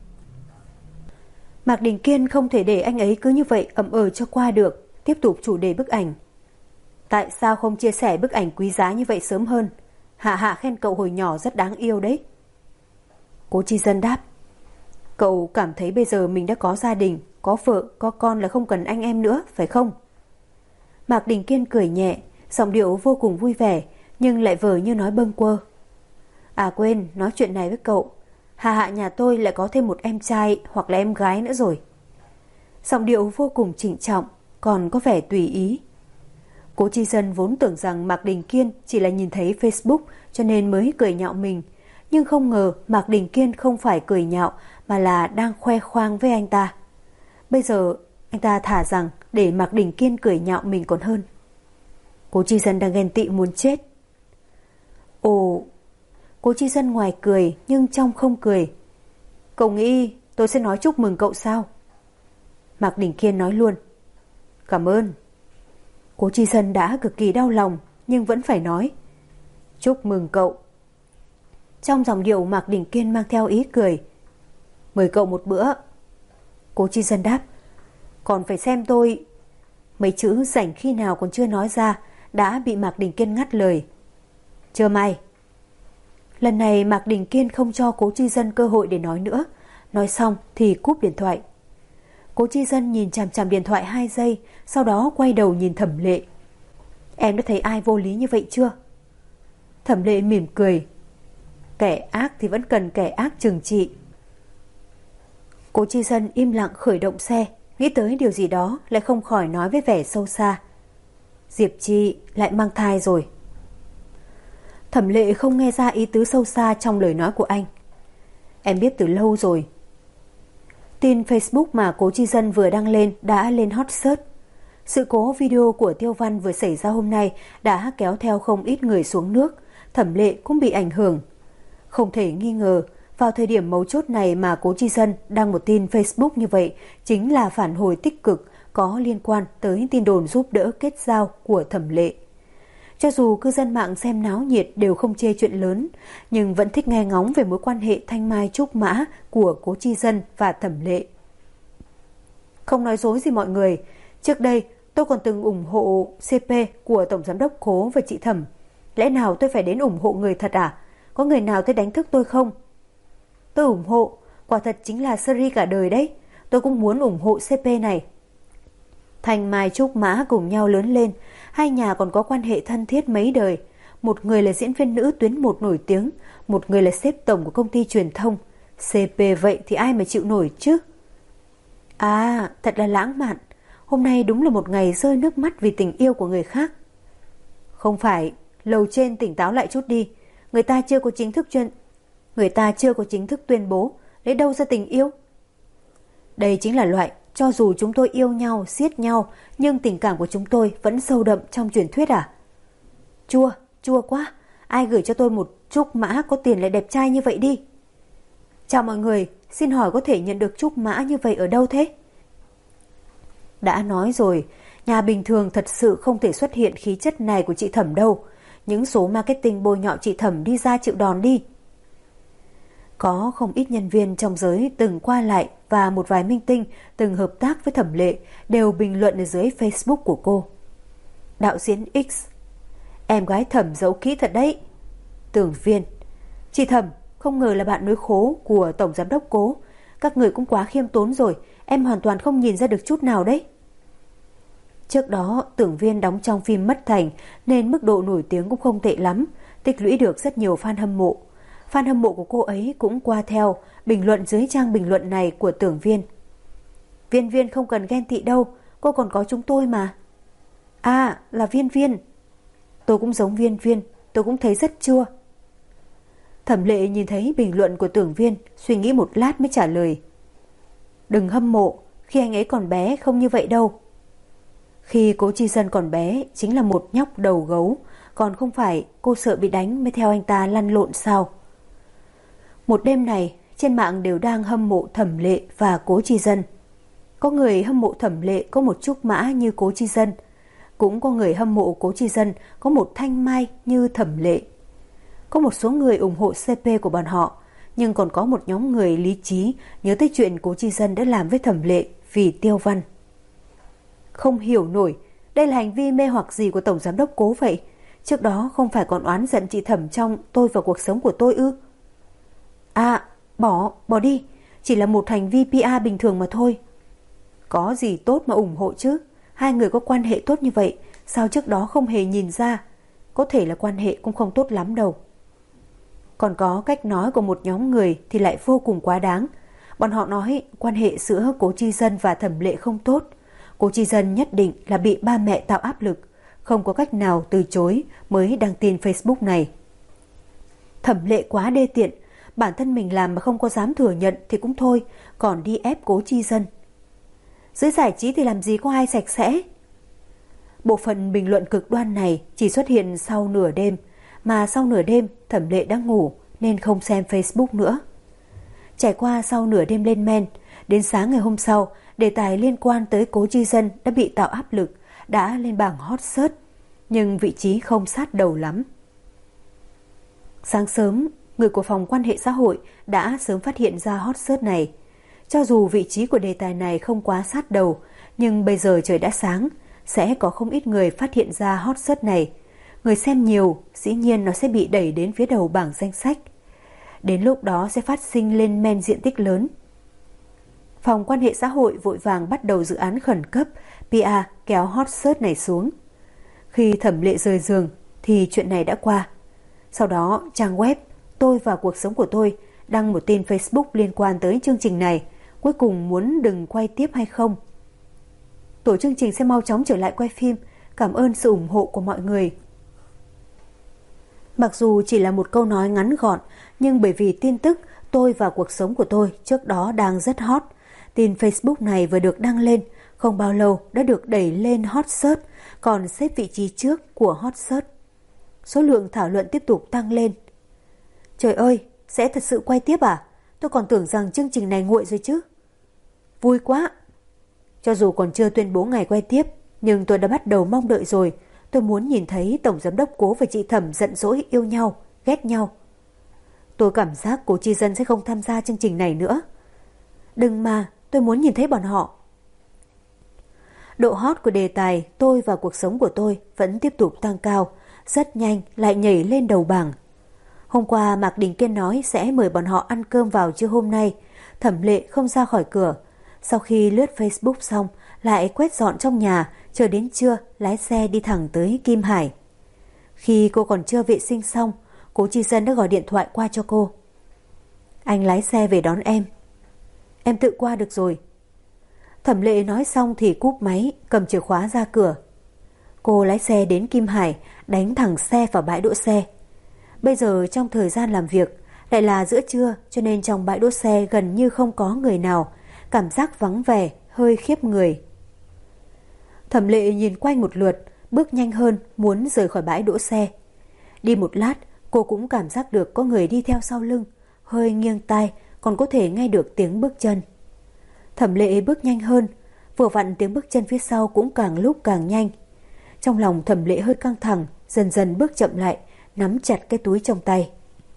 Speaker 1: Mạc Đình Kiên không thể để anh ấy cứ như vậy ậm ừ cho qua được, tiếp tục chủ đề bức ảnh. Tại sao không chia sẻ bức ảnh quý giá như vậy sớm hơn? Hạ Hạ khen cậu hồi nhỏ rất đáng yêu đấy. Cố Chi Dân đáp. Cậu cảm thấy bây giờ mình đã có gia đình, có vợ, có con là không cần anh em nữa, phải không? Mạc Đình Kiên cười nhẹ, giọng điệu vô cùng vui vẻ, nhưng lại vờ như nói bâng quơ. À quên, nói chuyện này với cậu. Hạ Hạ nhà tôi lại có thêm một em trai hoặc là em gái nữa rồi. Giọng điệu vô cùng trịnh trọng, còn có vẻ tùy ý. Cố Chi Dân vốn tưởng rằng Mạc Đình Kiên chỉ là nhìn thấy Facebook cho nên mới cười nhạo mình, nhưng không ngờ Mạc Đình Kiên không phải cười nhạo mà là đang khoe khoang với anh ta. Bây giờ anh ta thả rằng để Mạc Đình Kiên cười nhạo mình còn hơn. Cố Chi Dân đang ghen tị muốn chết. Ồ, Cố Chi Dân ngoài cười nhưng trong không cười. Cậu nghĩ tôi sẽ nói chúc mừng cậu sao? Mạc Đình Kiên nói luôn. Cảm ơn. Cố Chi Dân đã cực kỳ đau lòng nhưng vẫn phải nói. Chúc mừng cậu. Trong giọng điệu Mạc Đình Kiên mang theo ý cười. Mời cậu một bữa. Cố Chi Dân đáp. Còn phải xem tôi. Mấy chữ rảnh khi nào còn chưa nói ra đã bị Mạc Đình Kiên ngắt lời. Chưa mai. Lần này Mạc Đình Kiên không cho Cố Chi Dân cơ hội để nói nữa. Nói xong thì cúp điện thoại. Cố Chi Dân nhìn chằm chằm điện thoại 2 giây, sau đó quay đầu nhìn Thẩm Lệ. Em đã thấy ai vô lý như vậy chưa? Thẩm Lệ mỉm cười. Kẻ ác thì vẫn cần kẻ ác trừng trị. Cố Chi Dân im lặng khởi động xe, nghĩ tới điều gì đó lại không khỏi nói với vẻ sâu xa. Diệp Chi lại mang thai rồi. Thẩm Lệ không nghe ra ý tứ sâu xa trong lời nói của anh. Em biết từ lâu rồi. Tin Facebook mà Cố Chi Dân vừa đăng lên đã lên hot search. Sự cố video của Tiêu Văn vừa xảy ra hôm nay đã kéo theo không ít người xuống nước. Thẩm Lệ cũng bị ảnh hưởng. Không thể nghi ngờ, vào thời điểm mấu chốt này mà Cố Chi Dân đăng một tin Facebook như vậy chính là phản hồi tích cực có liên quan tới tin đồn giúp đỡ kết giao của Thẩm Lệ. Cho dù cư dân mạng xem náo nhiệt đều không chê chuyện lớn, nhưng vẫn thích nghe ngóng về mối quan hệ thanh mai trúc mã của Cố Chi Dân và Thẩm Lệ. Không nói dối gì mọi người, trước đây tôi còn từng ủng hộ CP của Tổng Giám đốc Cố và chị Thẩm. Lẽ nào tôi phải đến ủng hộ người thật à? Có người nào tới đánh thức tôi không? Tôi ủng hộ, quả thật chính là series cả đời đấy. Tôi cũng muốn ủng hộ CP này. Thanh mai trúc mã cùng nhau lớn lên, hai nhà còn có quan hệ thân thiết mấy đời. Một người là diễn viên nữ tuyến 1 nổi tiếng, một người là sếp tổng của công ty truyền thông. CP vậy thì ai mà chịu nổi chứ? À, thật là lãng mạn. Hôm nay đúng là một ngày rơi nước mắt vì tình yêu của người khác. Không phải, lầu trên tỉnh táo lại chút đi. Người ta chưa có chính thức tuyên bố, lấy đâu ra tình yêu? Đây chính là loại cho dù chúng tôi yêu nhau, siết nhau, nhưng tình cảm của chúng tôi vẫn sâu đậm trong truyền thuyết à? Chua quá. Ai gửi cho tôi một trúc mã có tiền lại đẹp trai như vậy đi? Chào mọi người, xin hỏi có thể nhận được trúc mã như vậy ở đâu thế? Đã nói rồi, nhà bình thường thật sự không thể xuất hiện khí chất này của chị Thẩm đâu. Những số marketing bôi nhọ chị Thẩm đi ra chịu đòn đi. Có không ít nhân viên trong giới từng qua lại và một vài minh tinh từng hợp tác với Thẩm Lệ đều bình luận ở dưới Facebook của cô. Đạo diễn X: em gái Thẩm giấu kỹ thật đấy. Tưởng Viên: chị Thẩm, không ngờ là bạn nối khố của Tổng Giám đốc Cố. Các người cũng quá khiêm tốn rồi, em hoàn toàn không nhìn ra được chút nào đấy. Trước đó, Tưởng Viên đóng trong phim Mất Thành nên mức độ nổi tiếng cũng không tệ lắm, tích lũy được rất nhiều fan hâm mộ. Fan hâm mộ của cô ấy cũng qua theo, bình luận dưới trang bình luận này của Tưởng Viên. Viên không cần ghen tị đâu, cô còn có chúng tôi mà. À, là Viên. Tôi cũng giống Viên, tôi cũng thấy rất chua. Thẩm Lệ nhìn thấy bình luận của Tưởng Viên, suy nghĩ một lát mới trả lời. Đừng hâm mộ, khi anh ấy còn bé không như vậy đâu. Khi Cố Chi Dân còn bé chính là một nhóc đầu gấu, còn không phải cô sợ bị đánh mới theo anh ta lăn lộn sao? Một đêm này, trên mạng đều đang hâm mộ Thẩm Lệ và Cố Chi Dân. Có người hâm mộ Thẩm Lệ có một trúc mã như Cố Chi Dân, cũng có người hâm mộ Cố Chi Dân có một thanh mai như Thẩm Lệ. Có một số người ủng hộ CP của bọn họ, nhưng còn có một nhóm người lý trí nhớ tới chuyện Cố Chi Dân đã làm với Thẩm Lệ vì Tiêu Văn. Không hiểu nổi, đây là hành vi mê hoặc gì của Tổng Giám đốc Cố vậy? Trước đó không phải còn oán giận chị Thẩm trong Tôi Và Cuộc Sống Của Tôi ư? À, bỏ đi, chỉ là một hành vi PR bình thường mà thôi. Có gì tốt mà ủng hộ chứ? Hai người có quan hệ tốt như vậy, sao trước đó không hề nhìn ra? Có thể là quan hệ cũng không tốt lắm đâu. Còn có cách nói của một nhóm người thì lại vô cùng quá đáng. Bọn họ nói quan hệ giữa Cố Chi Dân và Thẩm Lệ không tốt. Cố Chi Dân nhất định là bị ba mẹ tạo áp lực, không có cách nào từ chối mới đăng tin Facebook này. Thẩm Lệ quá đê tiện, bản thân mình làm mà không có dám thừa nhận thì cũng thôi, còn đi ép Cố Chi Dân. Giới giải trí thì làm gì có ai sạch sẽ. Bộ phận bình luận cực đoan này chỉ xuất hiện sau nửa đêm, mà sau nửa đêm Thẩm Lệ đã ngủ nên không xem Facebook nữa. Trải qua sau nửa đêm lên men, đến sáng ngày hôm sau, đề tài liên quan tới Cố Chi Dân đã bị tạo áp lực, đã lên bảng hot search, nhưng vị trí không sát đầu lắm. Sáng sớm, người của phòng quan hệ xã hội đã sớm phát hiện ra hot search này. Cho dù vị trí của đề tài này không quá sát đầu, nhưng bây giờ trời đã sáng, sẽ có không ít người phát hiện ra hot search này. Người xem nhiều, dĩ nhiên nó sẽ bị đẩy đến phía đầu bảng danh sách. Đến lúc đó sẽ phát sinh lên men diện tích lớn. Phòng quan hệ xã hội vội vàng bắt đầu dự án khẩn cấp PR kéo hot search này xuống. Khi Thẩm Lệ rời giường thì chuyện này đã qua. Sau đó trang web Tôi và cuộc sống của tôi đăng một tin Facebook liên quan tới chương trình này, cuối cùng muốn đừng quay tiếp hay không. Tổ chương trình sẽ mau chóng trở lại quay phim, cảm ơn sự ủng hộ của mọi người. Mặc dù chỉ là một câu nói ngắn gọn, nhưng bởi vì tin tức Tôi và cuộc sống của tôi trước đó đang rất hot, tin Facebook này vừa được đăng lên, không bao lâu đã được đẩy lên hot search, còn xếp vị trí trước của hot search. Số lượng thảo luận tiếp tục tăng lên. Trời ơi, sẽ thật sự quay tiếp à? Tôi còn tưởng rằng chương trình này nguội rồi chứ. Vui quá! Cho dù còn chưa tuyên bố ngày quay tiếp, nhưng tôi đã bắt đầu mong đợi rồi. Tôi muốn nhìn thấy Tổng Giám đốc Cố và chị Thẩm giận dỗi yêu nhau, ghét nhau. Tôi cảm giác Cố Chi Dân sẽ không tham gia chương trình này nữa. Đừng mà, tôi muốn nhìn thấy bọn họ. Độ hot của đề tài Tôi và cuộc sống của tôi vẫn tiếp tục tăng cao, rất nhanh lại nhảy lên đầu bảng. Hôm qua Mạc Đình Kiên nói sẽ mời bọn họ ăn cơm vào trưa hôm nay. Thẩm Lệ không ra khỏi cửa. Sau khi lướt Facebook xong, lại quét dọn trong nhà, chờ đến trưa lái xe đi thẳng tới Kim Hải. Khi cô còn chưa vệ sinh xong, Cố Chi Dân đã gọi điện thoại qua cho cô. Anh lái xe về đón em. Em tự qua được rồi. Thẩm Lệ nói xong thì cúp máy, cầm chìa khóa ra cửa. Cô lái xe đến Kim Hải, đánh thẳng xe vào bãi đỗ xe. Bây giờ trong thời gian làm việc, lại là giữa trưa, cho nên trong bãi đỗ xe gần như không có người nào, cảm giác vắng vẻ, hơi khiếp người. Thẩm Lệ nhìn quanh một lượt, bước nhanh hơn, muốn rời khỏi bãi đỗ xe. Đi một lát, cô cũng cảm giác được có người đi theo sau lưng, hơi nghiêng tai, còn có thể nghe được tiếng bước chân. Thẩm Lệ bước nhanh hơn, vừa vặn tiếng bước chân phía sau cũng càng lúc càng nhanh. Trong lòng Thẩm Lệ hơi căng thẳng, dần dần bước chậm lại, nắm chặt cái túi trong tay.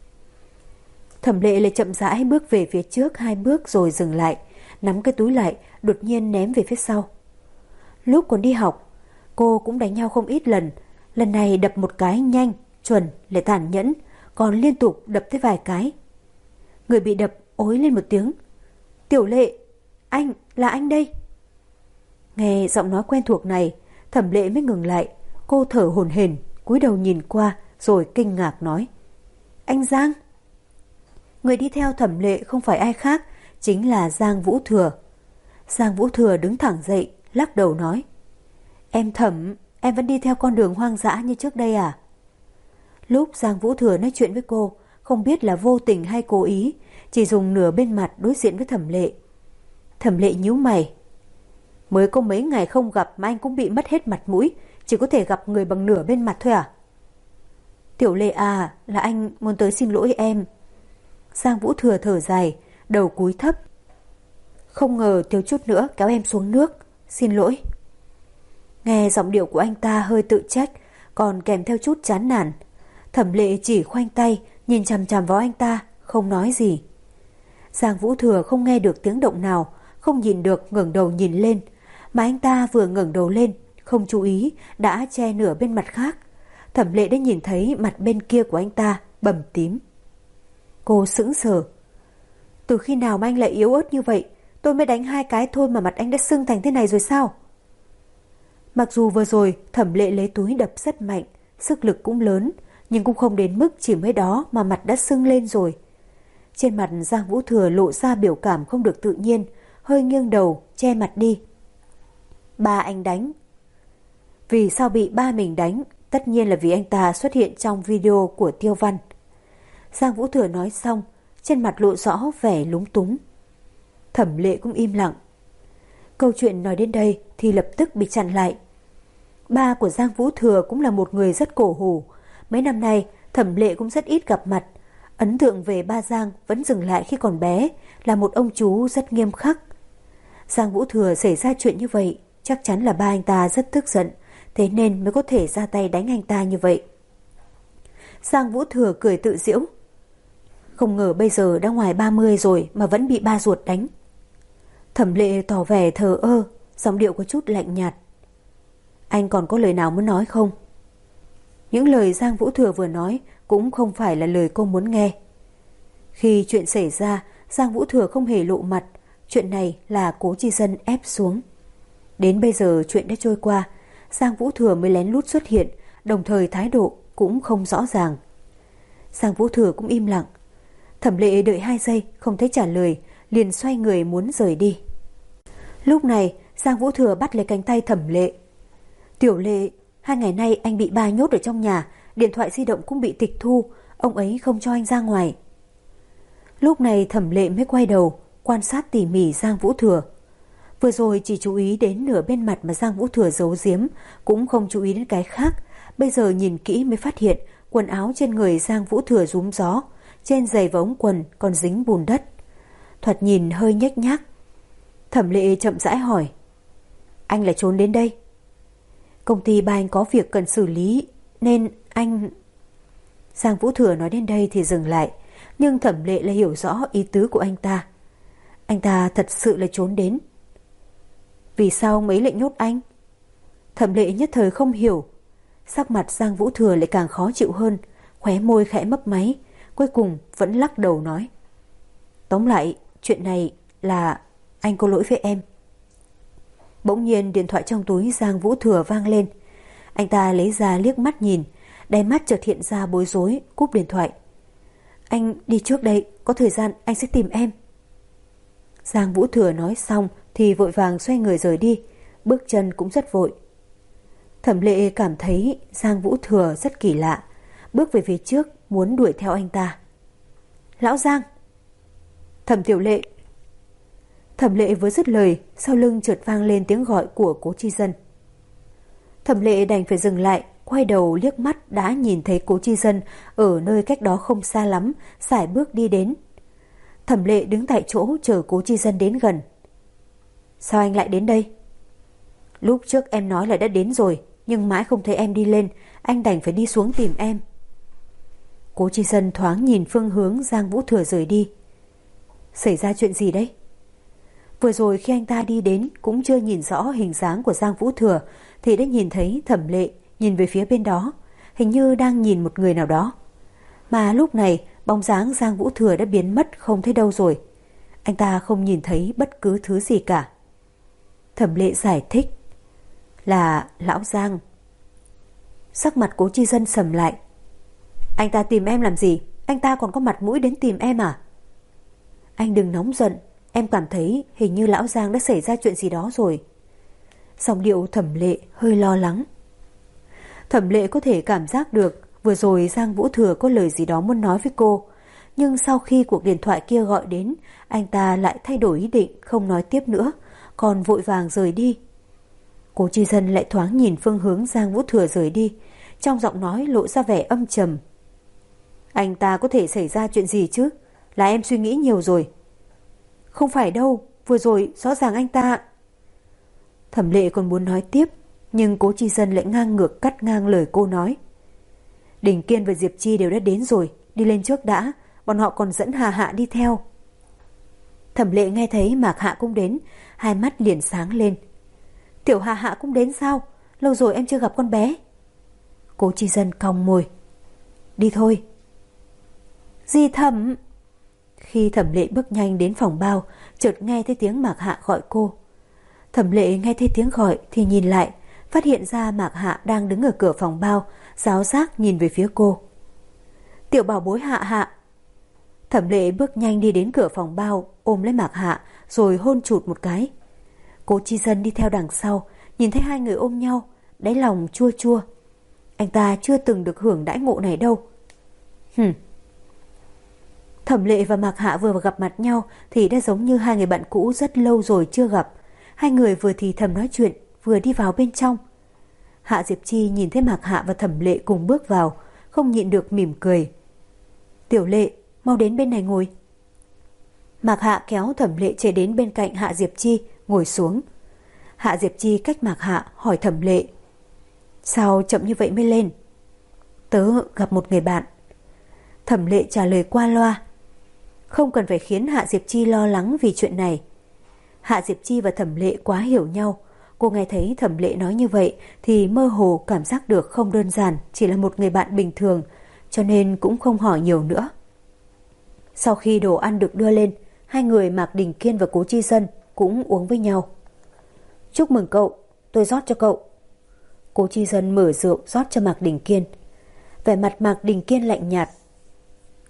Speaker 1: Thẩm Lệ lại chậm rãi bước về phía trước 2 bước rồi dừng lại, nắm cái túi lại, đột nhiên ném về phía sau. Lúc còn đi học, cô cũng đánh nhau không ít lần, lần này đập một cái nhanh, chuẩn, lại tàn nhẫn, còn liên tục đập tới vài cái. Người bị đập ối lên một tiếng. Tiểu Lệ, anh, là anh đây. Nghe giọng nói quen thuộc này, Thẩm Lệ mới ngừng lại, cô thở hổn hển, cúi đầu nhìn qua rồi kinh ngạc nói. Anh Giang. Người đi theo Thẩm Lệ không phải ai khác, chính là Giang Vũ Thừa. Giang Vũ Thừa đứng thẳng dậy, lắc đầu nói. Em Thẩm, em vẫn đi theo con đường hoang dã như trước đây à? Lúc Giang Vũ Thừa nói chuyện với cô, không biết là vô tình hay cố ý, chỉ dùng nửa bên mặt đối diện với Thẩm Lệ. Thẩm Lệ nhíu mày. Mới có mấy ngày không gặp mà anh cũng bị mất hết mặt mũi, chỉ có thể gặp người bằng nửa bên mặt thôi à? Tiểu Lệ à, là anh muốn tới xin lỗi em. Giang Vũ Thừa thở dài, đầu cúi thấp. Không ngờ thiếu chút nữa kéo em xuống nước, xin lỗi. Nghe giọng điệu của anh ta hơi tự trách, còn kèm theo chút chán nản. Thẩm Lệ chỉ khoanh tay, nhìn chằm chằm vào anh ta, không nói gì. Giang Vũ Thừa không nghe được tiếng động nào, không nhìn được ngẩng đầu nhìn lên, mà anh ta vừa ngẩng đầu lên, không chú ý, đã che nửa bên mặt khác. Thẩm Lệ đã nhìn thấy mặt bên kia của anh ta bầm tím. Cô sững sờ. Từ khi nào mà anh lại yếu ớt như vậy? Tôi mới đánh 2 cái thôi mà mặt anh đã sưng thành thế này rồi sao? Mặc dù vừa rồi Thẩm Lệ lấy túi đập rất mạnh, sức lực cũng lớn, nhưng cũng không đến mức chỉ mới đó mà mặt đã sưng lên rồi. Trên mặt Giang Vũ Thừa lộ ra biểu cảm không được tự nhiên, hơi nghiêng đầu, che mặt đi. Ba anh đánh. Vì sao bị ba mình đánh? Tất nhiên là vì anh ta xuất hiện trong video của Tiêu Văn. Giang Vũ Thừa nói xong, trên mặt lộ rõ vẻ lúng túng. Thẩm Lệ cũng im lặng. Câu chuyện nói đến đây thì lập tức bị chặn lại. Ba của Giang Vũ Thừa cũng là một người rất cổ hủ. Mấy năm nay Thẩm Lệ cũng rất ít gặp mặt. Ấn tượng về ba Giang vẫn dừng lại khi còn bé, là một ông chú rất nghiêm khắc. Giang Vũ Thừa xảy ra chuyện như vậy, chắc chắn là ba anh ta rất tức giận, thế nên mới có thể ra tay đánh anh ta như vậy. Giang Vũ Thừa cười tự giễu. Không ngờ bây giờ đã ngoài 30 rồi mà vẫn bị ba ruột đánh. Thẩm Lệ tỏ vẻ thờ ơ, giọng điệu có chút lạnh nhạt. Anh còn có lời nào muốn nói không? Những lời Giang Vũ Thừa vừa nói cũng không phải là lời cô muốn nghe. Khi chuyện xảy ra, Giang Vũ Thừa không hề lộ mặt, chuyện này là Cố Chi Dân ép xuống. Đến bây giờ chuyện đã trôi qua, Giang Vũ Thừa mới lén lút xuất hiện, đồng thời thái độ cũng không rõ ràng. Giang Vũ Thừa cũng im lặng. Thẩm Lệ đợi 2 giây không thấy trả lời, liền xoay người muốn rời đi. Lúc này Giang Vũ Thừa bắt lấy cánh tay Thẩm Lệ. Tiểu Lệ, 2 ngày nay anh bị ba nhốt ở trong nhà, điện thoại di động cũng bị tịch thu, ông ấy không cho anh ra ngoài. Lúc này Thẩm Lệ mới quay đầu quan sát tỉ mỉ Giang Vũ Thừa. Vừa rồi chỉ chú ý đến nửa bên mặt mà Giang Vũ Thừa giấu giếm, cũng không chú ý đến cái khác. Bây giờ nhìn kỹ mới phát hiện quần áo trên người Giang Vũ Thừa rúm gió, trên giày và ống quần còn dính bùn đất, thoạt nhìn hơi nhếch nhác. Thẩm Lệ chậm rãi hỏi, anh lại trốn đến đây? Công ty ba anh có việc cần xử lý nên anh... Giang Vũ Thừa nói đến đây thì dừng lại, nhưng Thẩm Lệ lại hiểu rõ ý tứ của anh ta. Anh ta thật sự là trốn đến. Vì sao ông ấy lại nhốt anh? Thẩm Lệ nhất thời không hiểu. Sắc mặt Giang Vũ Thừa lại càng khó chịu hơn, khóe môi khẽ mấp máy, cuối cùng vẫn lắc đầu nói, tóm lại chuyện này là anh có lỗi với em. Bỗng nhiên điện thoại trong túi Giang Vũ Thừa vang lên. Anh ta lấy ra liếc mắt nhìn, đáy mắt chợt hiện ra bối rối, cúp điện thoại. Anh đi trước đây, có thời gian anh sẽ tìm em. Giang Vũ Thừa nói xong thì vội vàng xoay người rời đi, bước chân cũng rất vội. Thẩm Lệ cảm thấy Giang Vũ Thừa rất kỳ lạ, bước về phía trước muốn đuổi theo anh ta. Lão Giang! Thẩm Tiểu Lệ! Thẩm Lệ vừa dứt lời, sau lưng chợt vang lên tiếng gọi của Cố Chi Dân. Thẩm Lệ đành phải dừng lại, quay đầu liếc mắt đã nhìn thấy Cố Chi Dân ở nơi cách đó không xa lắm, sải bước đi đến. Thẩm Lệ đứng tại chỗ chờ Cố Chi Dân đến gần. Sao anh lại đến đây? Lúc trước em nói là đã đến rồi, nhưng mãi không thấy em đi lên, anh đành phải đi xuống tìm em. Cố Chi Dân thoáng nhìn phương hướng Giang Vũ Thừa rời đi. Xảy ra chuyện gì đấy? Vừa rồi khi anh ta đi đến cũng chưa nhìn rõ hình dáng của Giang Vũ Thừa thì đã nhìn thấy Thẩm Lệ nhìn về phía bên đó, hình như đang nhìn một người nào đó. Mà lúc này bóng dáng Giang Vũ Thừa đã biến mất không thấy đâu rồi. Anh ta không nhìn thấy bất cứ thứ gì cả. Thẩm Lệ giải thích, là Lão Giang. Sắc mặt Cố Chi Dân sầm lại. Anh ta tìm em làm gì? Anh ta còn có mặt mũi đến tìm em à? Anh đừng nóng giận, em cảm thấy hình như Lão Giang đã xảy ra chuyện gì đó rồi. Giọng điệu Thẩm Lệ hơi lo lắng. Thẩm Lệ có thể cảm giác được vừa rồi Giang Vũ Thừa có lời gì đó muốn nói với cô, nhưng sau khi cuộc điện thoại kia gọi đến, anh ta lại thay đổi ý định không nói tiếp nữa, còn vội vàng rời đi. Cố Chi Dân lại thoáng nhìn phương hướng Giang Vũ Thừa rời đi, trong giọng nói lộ ra vẻ âm trầm. Anh ta có thể xảy ra chuyện gì chứ? Là em suy nghĩ nhiều rồi. Không phải đâu, vừa rồi rõ ràng anh ta... Thẩm Lệ còn muốn nói tiếp, nhưng Cố Chi Dân lại ngang ngược cắt ngang lời cô nói. Đình Kiên và Diệp Chi đều đã đến rồi, đi lên trước đã, bọn họ còn dẫn Hà Hạ đi theo. Thẩm Lệ nghe thấy Mạc Hạ cũng đến, hai mắt liền sáng lên. Tiểu Hà Hạ cũng đến sao? Lâu rồi em chưa gặp con bé. Cố Chi Dân cong môi. Đi thôi. Dì Thẩm. Khi Thẩm Lệ bước nhanh đến phòng bao, chợt nghe thấy tiếng Mạc Hạ gọi cô. Thẩm Lệ nghe thấy tiếng gọi thì nhìn lại, phát hiện ra Mạc Hạ đang đứng ở cửa phòng bao, giáo giác nhìn về phía cô. Tiểu bảo bối Hạ Hạ. Thẩm Lệ bước nhanh đi đến cửa phòng bao, ôm lấy Mạc Hạ rồi hôn chụt một cái. Cố Chi Dân đi theo đằng sau, nhìn thấy hai người ôm nhau, đáy lòng chua chua. Anh ta chưa từng được hưởng đãi ngộ này đâu. Thẩm Lệ và Mạc Hạ vừa gặp mặt nhau thì đã giống như hai người bạn cũ rất lâu rồi chưa gặp. Hai người vừa thì thầm nói chuyện, vừa đi vào bên trong. Hạ Diệp Chi nhìn thấy Mạc Hạ và Thẩm Lệ cùng bước vào, không nhịn được mỉm cười. Tiểu Lệ, mau đến bên này ngồi. Mạc Hạ kéo Thẩm Lệ chạy đến bên cạnh Hạ Diệp Chi, ngồi xuống. Hạ Diệp Chi cách Mạc Hạ hỏi Thẩm Lệ. Sao chậm như vậy mới lên? Tớ gặp một người bạn. Thẩm Lệ trả lời qua loa. Không cần phải khiến Hạ Diệp Chi lo lắng vì chuyện này. Hạ Diệp Chi và Thẩm Lệ quá hiểu nhau. Cô nghe thấy Thẩm Lệ nói như vậy thì mơ hồ cảm giác được không đơn giản chỉ là một người bạn bình thường, cho nên cũng không hỏi nhiều nữa. Sau khi đồ ăn được đưa lên, hai người Mạc Đình Kiên và Cố Chi Dân cũng uống với nhau. Chúc mừng cậu, tôi rót cho cậu. Cố Chi Dân mở rượu rót cho Mạc Đình Kiên. Vẻ mặt Mạc Đình Kiên lạnh nhạt.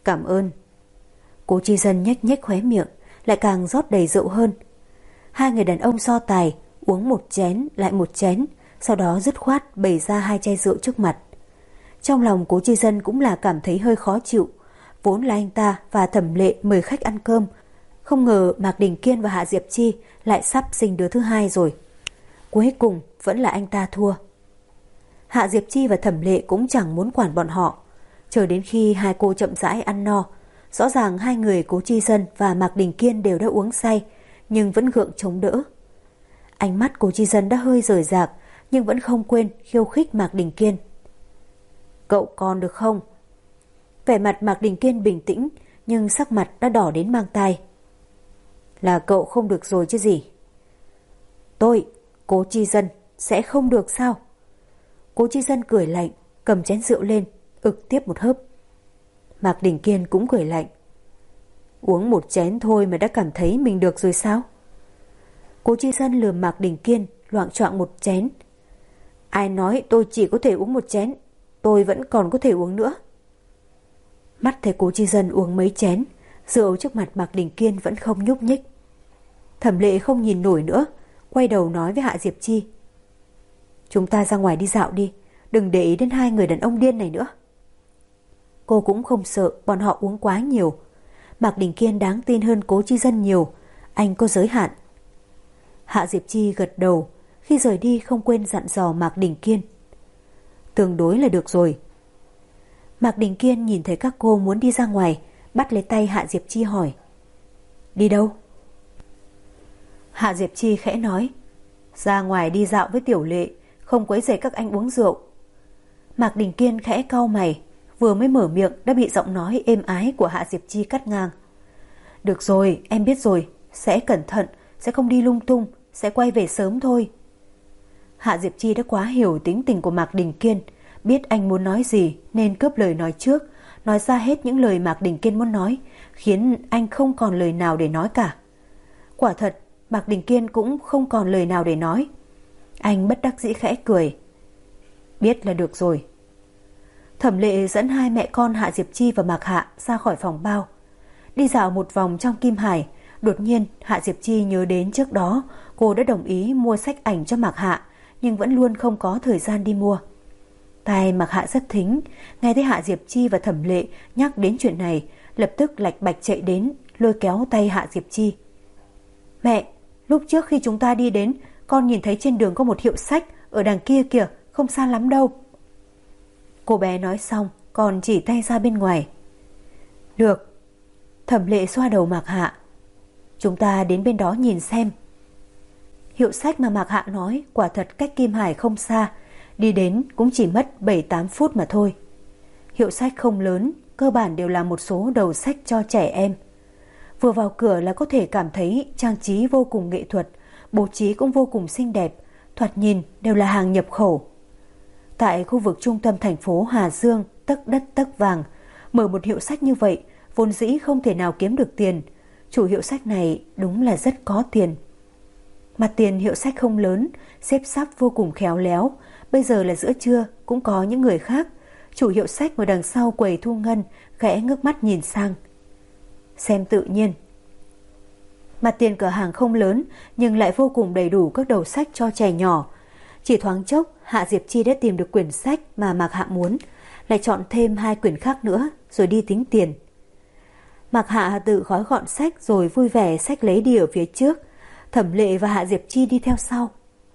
Speaker 1: Cảm ơn. Cố Chi Dân nhếch nhếch khóe miệng, lại càng rót đầy rượu hơn. Hai người đàn ông so tài, uống một chén lại một chén, sau đó dứt khoát bày ra 2 chai rượu trước mặt. Trong lòng Cố Chi Dân cũng là cảm thấy hơi khó chịu. Vốn là anh ta và Thẩm Lệ mời khách ăn cơm, không ngờ Mạc Đình Kiên và Hạ Diệp Chi lại sắp sinh đứa thứ hai rồi. Cuối cùng vẫn là anh ta thua. Hạ Diệp Chi và Thẩm Lệ cũng chẳng muốn quản bọn họ. Chờ đến khi hai cô chậm rãi ăn no, rõ ràng hai người Cố Chi Dân và Mạc Đình Kiên đều đã uống say, nhưng vẫn gượng chống đỡ. Ánh mắt Cố Chi Dân đã hơi rời rạc, nhưng vẫn không quên khiêu khích Mạc Đình Kiên. Cậu còn được không? Vẻ mặt Mạc Đình Kiên bình tĩnh, nhưng sắc mặt đã đỏ đến mang tai. Là cậu không được rồi chứ gì. Tôi, Cố Chi Dân, sẽ không được sao? Cố Chi Dân cười lạnh, cầm chén rượu lên, ực tiếp một hớp. Mạc Đình Kiên cũng cười lạnh. Uống một chén thôi mà đã cảm thấy mình được rồi sao? Cố Chi Dân lườm Mạc Đình Kiên, loạng choạng một chén. Ai nói tôi chỉ có thể uống một chén, tôi vẫn còn có thể uống nữa. Mắt thấy Cố Chi Dân uống mấy chén, rượu trước mặt Mạc Đình Kiên vẫn không nhúc nhích. Thẩm Lệ không nhìn nổi nữa, quay đầu nói với Hạ Diệp Chi. Chúng ta ra ngoài đi dạo đi, đừng để ý đến hai người đàn ông điên này nữa. Cô cũng không sợ bọn họ uống quá nhiều. Mạc Đình Kiên đáng tin hơn Cố Chi Dân nhiều, anh có giới hạn. Hạ Diệp Chi gật đầu, khi rời đi không quên dặn dò Mạc Đình Kiên. Tương đối là được rồi. Mạc Đình Kiên nhìn thấy các cô muốn đi ra ngoài, bắt lấy tay Hạ Diệp Chi hỏi. Đi đâu? Hạ Diệp Chi khẽ nói. Ra ngoài đi dạo với Tiểu Lệ, không quấy rầy các anh uống rượu. Mạc Đình Kiên khẽ cau mày, vừa mới mở miệng đã bị giọng nói êm ái của Hạ Diệp Chi cắt ngang. Được rồi, em biết rồi, sẽ cẩn thận, sẽ không đi lung tung, sẽ quay về sớm thôi. Hạ Diệp Chi đã quá hiểu tính tình của Mạc Đình Kiên, biết anh muốn nói gì nên cướp lời nói trước, nói ra hết những lời Mạc Đình Kiên muốn nói, khiến anh không còn lời nào để nói cả. Quả thật, Mạc Đình Kiên cũng không còn lời nào để nói. Anh bất đắc dĩ khẽ cười. Biết là được rồi. Thẩm Lệ dẫn hai mẹ con Hạ Diệp Chi và Mạc Hạ ra khỏi phòng bao. Đi dạo một vòng trong Kim Hải, đột nhiên Hạ Diệp Chi nhớ đến trước đó cô đã đồng ý mua sách ảnh cho Mạc Hạ, nhưng vẫn luôn không có thời gian đi mua. Tai Mạc Hạ rất thính, nghe thấy Hạ Diệp Chi và Thẩm Lệ nhắc đến chuyện này, lập tức lạch bạch chạy đến, lôi kéo tay Hạ Diệp Chi. Mẹ, lúc trước khi chúng ta đi đến, con nhìn thấy trên đường có một hiệu sách ở đằng kia kìa, không xa lắm đâu. Cô bé nói xong, còn chỉ tay ra bên ngoài. Được. Thẩm Lệ xoa đầu Mạc Hạ. Chúng ta đến bên đó nhìn xem. Hiệu sách mà Mạc Hạ nói quả thật cách Kim Hải không xa, đi đến cũng chỉ mất 7-8 phút mà thôi. Hiệu sách không lớn, cơ bản đều là một số đầu sách cho trẻ em. Vừa vào cửa là có thể cảm thấy trang trí vô cùng nghệ thuật, bố trí cũng vô cùng xinh đẹp, thoạt nhìn đều là hàng nhập khẩu. Tại khu vực trung tâm thành phố Hà Dương, tấc đất tấc vàng, mở một hiệu sách như vậy vốn dĩ không thể nào kiếm được tiền. Chủ hiệu sách này đúng là rất có tiền. Mặt tiền hiệu sách không lớn, xếp sắp vô cùng khéo léo. Bây giờ là giữa trưa, cũng có những người khác. Chủ hiệu sách ngồi đằng sau quầy thu ngân, khẽ ngước mắt nhìn sang. Xem tự nhiên. Mặt tiền cửa hàng không lớn, nhưng lại vô cùng đầy đủ các đầu sách cho trẻ nhỏ. Chỉ thoáng chốc, Hạ Diệp Chi đã tìm được quyển sách mà Mạc Hạ muốn, lại chọn thêm 2 quyển khác nữa, rồi đi tính tiền. Mạc Hạ tự gói gọn sách rồi vui vẻ xách lấy đi ở phía trước. Thẩm Lệ và Hạ Diệp Chi đi theo sau.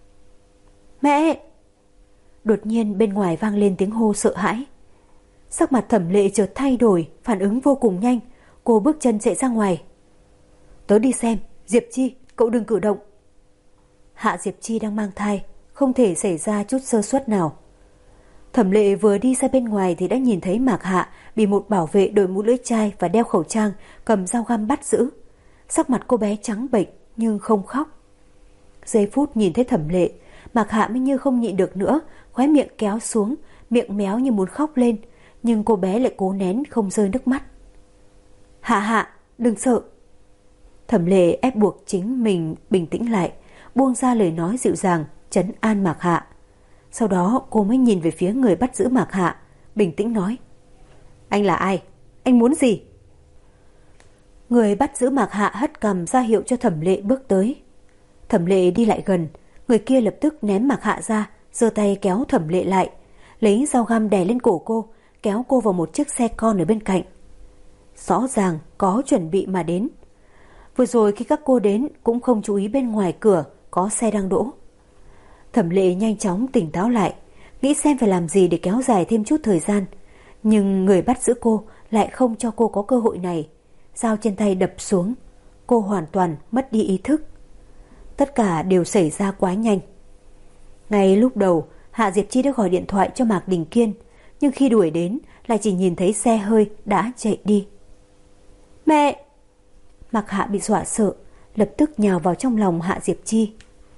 Speaker 1: Mẹ! Đột nhiên bên ngoài vang lên tiếng hô sợ hãi. Sắc mặt Thẩm Lệ chợt thay đổi, phản ứng vô cùng nhanh. Cô bước chân chạy ra ngoài. Tớ đi xem, Diệp Chi, cậu đừng cử động. Hạ Diệp Chi đang mang thai, không thể xảy ra chút sơ suất nào. Thẩm Lệ vừa đi ra bên ngoài thì đã nhìn thấy Mạc Hạ bị một bảo vệ đội mũ lưỡi chai và đeo khẩu trang cầm dao găm bắt giữ. Sắc mặt cô bé trắng bệch nhưng không khóc. Giây phút nhìn thấy Thẩm Lệ, Mạc Hạ mới như không nhịn được nữa, khóe miệng kéo xuống, miệng méo như muốn khóc lên, nhưng cô bé lại cố nén không rơi nước mắt. Hạ Hạ, đừng sợ. Thẩm Lệ ép buộc chính mình bình tĩnh lại, buông ra lời nói dịu dàng, trấn an Mạc Hạ. Sau đó cô mới nhìn về phía người bắt giữ Mạc Hạ, bình tĩnh nói. Anh là ai? anh muốn gì? Người bắt giữ Mạc Hạ hất cằm ra hiệu cho Thẩm Lệ bước tới. Thẩm Lệ đi lại gần, người kia lập tức ném Mạc Hạ ra, giơ tay kéo Thẩm Lệ lại, lấy dao găm đè lên cổ cô, kéo cô vào một chiếc xe con ở bên cạnh. Rõ ràng có chuẩn bị mà đến. Vừa rồi khi các cô đến cũng không chú ý bên ngoài cửa có xe đang đỗ. Thẩm Lệ nhanh chóng tỉnh táo lại, nghĩ xem phải làm gì để kéo dài thêm chút thời gian. Nhưng người bắt giữ cô lại không cho cô có cơ hội này. Dao trên tay đập xuống, cô hoàn toàn mất đi ý thức. Tất cả đều xảy ra quá nhanh. Ngay lúc đầu, Hạ Diệp Chi đã gọi điện thoại cho Mạc Đình Kiên, nhưng khi đuổi đến lại chỉ nhìn thấy xe hơi đã chạy đi. Mẹ! Mạc Hạ bị dọa sợ, lập tức nhào vào trong lòng Hạ Diệp Chi.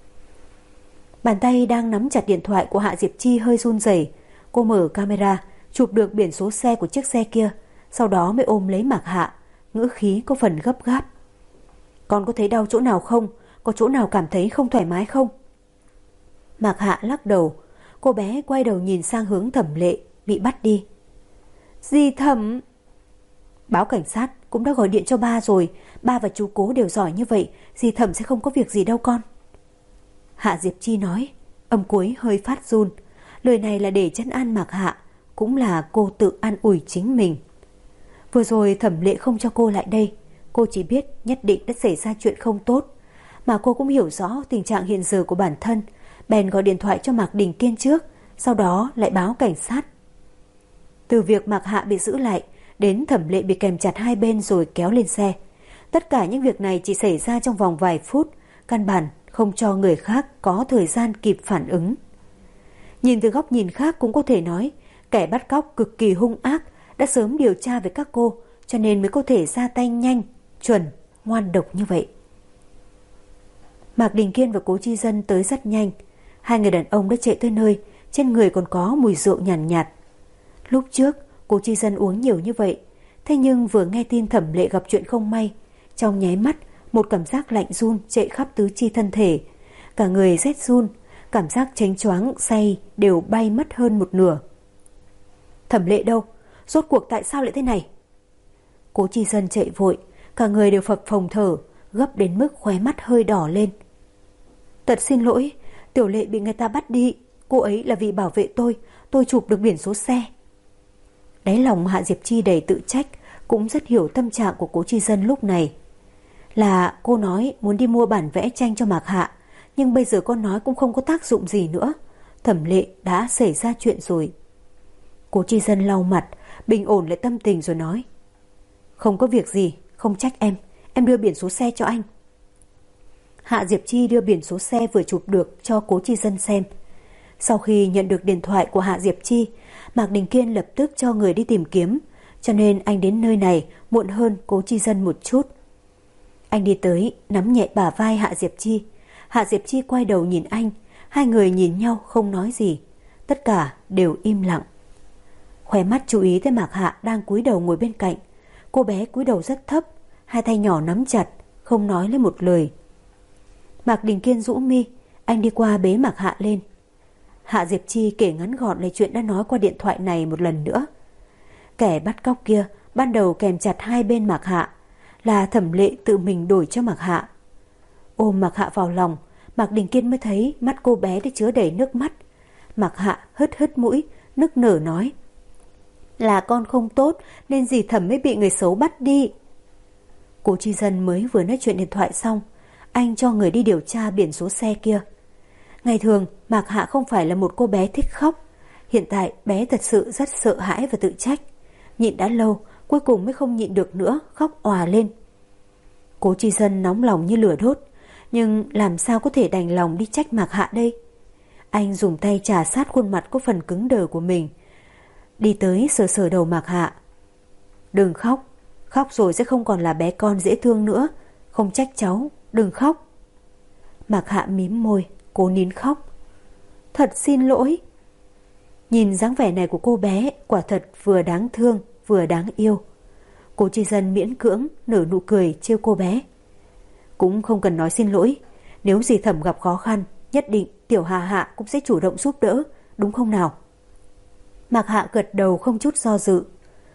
Speaker 1: Bàn tay đang nắm chặt điện thoại của Hạ Diệp Chi hơi run rẩy. Cô mở camera, chụp được biển số xe của chiếc xe kia, sau đó mới ôm lấy Mạc Hạ, ngữ khí có phần gấp gáp. Con có thấy đau chỗ nào không? Có chỗ nào cảm thấy không thoải mái không? Mạc Hạ lắc đầu. Cô bé quay đầu nhìn sang hướng Thẩm Lệ bị bắt đi. Dì Thẩm! Báo cảnh sát cũng đã gọi điện cho ba rồi. Ba và chú Cố đều giỏi như vậy, dì Thẩm sẽ không có việc gì đâu con. Hạ Diệp Chi nói, âm cuối hơi phát run. Lời này là để trấn an Mạc Hạ, cũng là cô tự an ủi chính mình. Vừa rồi Thẩm Lệ không cho cô lại đây, cô chỉ biết nhất định đã xảy ra chuyện không tốt. Mà cô cũng hiểu rõ tình trạng hiện giờ của bản thân, bèn gọi điện thoại cho Mạc Đình Kiên trước, sau đó lại báo cảnh sát. Từ việc Mạc Hạ bị giữ lại đến Thẩm Lệ bị kèm chặt hai bên rồi kéo lên xe, tất cả những việc này chỉ xảy ra trong vòng vài phút, căn bản không cho người khác có thời gian kịp phản ứng. Nhìn từ góc nhìn khác cũng có thể nói, kẻ bắt cóc cực kỳ hung ác, đã sớm điều tra về các cô, cho nên mới có thể ra tay nhanh, chuẩn, ngoan độc như vậy. Mạc Đình Kiên và Cố Chi Dân tới rất nhanh. Hai người đàn ông đã chạy tới nơi, trên người còn có mùi rượu nhàn nhạt. Lúc trước, Cố Chi Dân uống nhiều như vậy, thế nhưng vừa nghe tin Thẩm Lệ gặp chuyện không may, trong nháy mắt, một cảm giác lạnh run chạy khắp tứ chi thân thể. Cả người rét run, cảm giác chánh choáng, say đều bay mất hơn một nửa. Thẩm Lệ đâu? Rốt cuộc tại sao lại thế này? Cố Chi Dân chạy vội, cả người đều phập phồng thở, gấp đến mức khóe mắt hơi đỏ lên. Thật xin lỗi, Tiểu Lệ bị người ta bắt đi, cô ấy là vì bảo vệ tôi chụp được biển số xe. Đáy lòng Hạ Diệp Chi đầy tự trách, cũng rất hiểu tâm trạng của Cố Chi Dân lúc này. Là cô nói muốn đi mua bản vẽ tranh cho Mạc Hạ, nhưng bây giờ con nói cũng không có tác dụng gì nữa. Thẩm Lệ đã xảy ra chuyện rồi. Cố Chi Dân lau mặt, bình ổn lại tâm tình rồi nói, không có việc gì, không trách em đưa biển số xe cho anh. Hạ Diệp Chi đưa biển số xe vừa chụp được cho Cố Chi Dân xem. Sau khi nhận được điện thoại của Hạ Diệp Chi, Mạc Đình Kiên lập tức cho người đi tìm kiếm, cho nên anh đến nơi này muộn hơn Cố Chi Dân một chút. Anh đi tới, nắm nhẹ bả vai Hạ Diệp Chi. Hạ Diệp Chi quay đầu nhìn anh, hai người nhìn nhau không nói gì, tất cả đều im lặng. Khóe mắt chú ý tới Mạc Hạ đang cúi đầu ngồi bên cạnh. Cô bé cúi đầu rất thấp, hai tay nhỏ nắm chặt, không nói lên một lời. Mạc Đình Kiên rũ mi, anh đi qua bế Mạc Hạ lên. Hạ Diệp Chi kể ngắn gọn lại chuyện đã nói qua điện thoại này một lần nữa. Kẻ bắt cóc kia ban đầu kèm chặt hai bên Mạc Hạ, là Thẩm Lệ tự mình đổi cho Mạc Hạ. Ôm Mạc Hạ vào lòng, Mạc Đình Kiên mới thấy mắt cô bé đã chứa đầy nước mắt. Mạc Hạ hất mũi, nức nở nói, là con không tốt nên dì Thẩm mới bị người xấu bắt đi. Cố Chi Dân mới vừa nói chuyện điện thoại xong, anh cho người đi điều tra biển số xe kia. Ngày thường Mạc Hạ không phải là một cô bé thích khóc, hiện tại bé thật sự rất sợ hãi và tự trách. Nhịn đã lâu, cuối cùng mới không nhịn được nữa, khóc òa lên. Cố Chi Dân nóng lòng như lửa đốt, nhưng làm sao có thể đành lòng đi trách Mạc Hạ đây. Anh dùng tay chà sát khuôn mặt có phần cứng đờ của mình, đi tới sờ sờ đầu Mạc Hạ. Đừng khóc, khóc rồi sẽ không còn là bé con dễ thương nữa, không trách cháu, đừng khóc. Mạc Hạ mím môi, cố nín khóc. Thật xin lỗi. Nhìn dáng vẻ này của cô bé, quả thật vừa đáng thương vừa đáng yêu. Cố Chi Dân miễn cưỡng nở nụ cười trêu cô bé. Cũng không cần nói xin lỗi, nếu dì Thẩm gặp khó khăn, nhất định tiểu Hà Hạ cũng sẽ chủ động giúp đỡ, đúng không nào? Mạc Hạ gật đầu không chút do dự.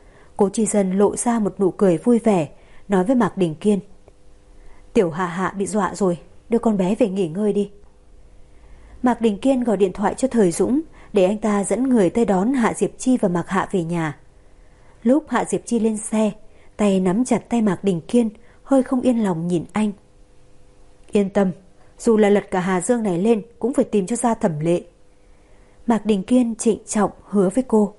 Speaker 1: Cố Chi Dân lộ ra một nụ cười vui vẻ, nói với Mạc Đình Kiên: Tiểu Hạ Hạ bị dọa rồi, đưa con bé về nghỉ ngơi đi. Mạc Đình Kiên gọi điện thoại cho Thời Dũng để anh ta dẫn người tới đón Hạ Diệp Chi và Mạc Hạ về nhà. Lúc Hạ Diệp Chi lên xe, tay nắm chặt tay Mạc Đình Kiên, hơi không yên lòng nhìn anh. Yên tâm, dù là lật cả Hà Dương này lên cũng phải tìm cho ra Thẩm Lệ. Mạc Đình Kiên trịnh trọng hứa với cô.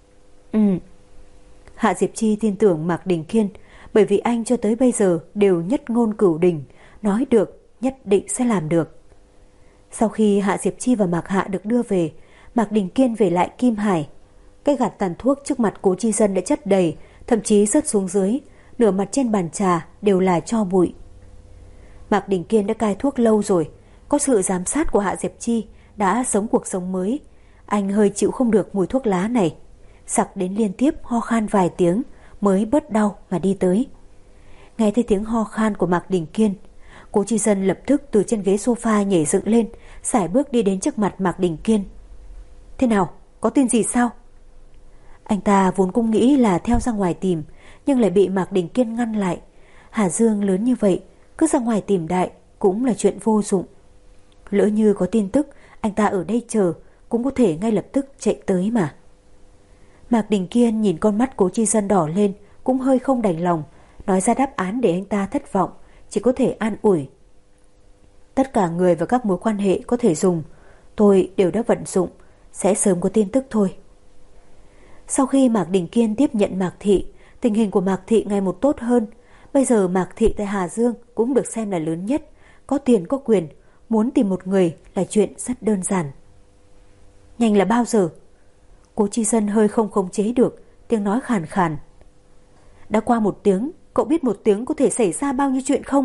Speaker 1: Hạ Diệp Chi tin tưởng Mạc Đình Kiên, bởi vì anh cho tới bây giờ đều nhất ngôn cửu đình, nói được nhất định sẽ làm được. Sau khi Hạ Diệp Chi và Mạc Hạ được đưa về, Mạc Đình Kiên về lại Kim Hải. Cái gạt tàn thuốc trước mặt Cố Chi Dân đã chất đầy, thậm chí rớt xuống dưới, nửa mặt trên bàn trà đều là tro bụi. Mạc Đình Kiên đã cai thuốc lâu rồi, có sự giám sát của Hạ Diệp Chi, đã sống cuộc sống mới. Anh hơi chịu không được mùi thuốc lá này, sặc đến liên tiếp ho khan vài tiếng mới bớt đau mà đi tới. Nghe thấy tiếng ho khan của Mạc Đình Kiên, Cố Chi Dân lập tức từ trên ghế sofa nhảy dựng lên, sải bước đi đến trước mặt Mạc Đình Kiên. Thế nào, có tin gì sao? Anh ta vốn cũng nghĩ là theo ra ngoài tìm, nhưng lại bị Mạc Đình Kiên ngăn lại. Hà Dương lớn như vậy, cứ ra ngoài tìm đại cũng là chuyện vô dụng. Lỡ như có tin tức, anh ta ở đây chờ cũng có thể ngay lập tức chạy tới mà. Mạc Đình Kiên nhìn con mắt Cố Chi Dân đỏ lên, cũng hơi không đành lòng, nói ra đáp án để anh ta thất vọng, chỉ có thể an ủi. Tất cả người và các mối quan hệ có thể dùng, tôi đều đã vận dụng, sẽ sớm có tin tức thôi. Sau khi Mạc Đình Kiên tiếp nhận Mạc Thị, tình hình của Mạc Thị ngày một tốt hơn. Bây giờ Mạc Thị tại Hà Dương cũng được xem là lớn nhất, có tiền có quyền, muốn tìm một người là chuyện rất đơn giản. Nhanh là bao giờ? Cố Chi Dân hơi không khống chế được, tiếng nói khàn khàn. Đã qua 1 tiếng, cậu biết 1 tiếng có thể xảy ra bao nhiêu chuyện không?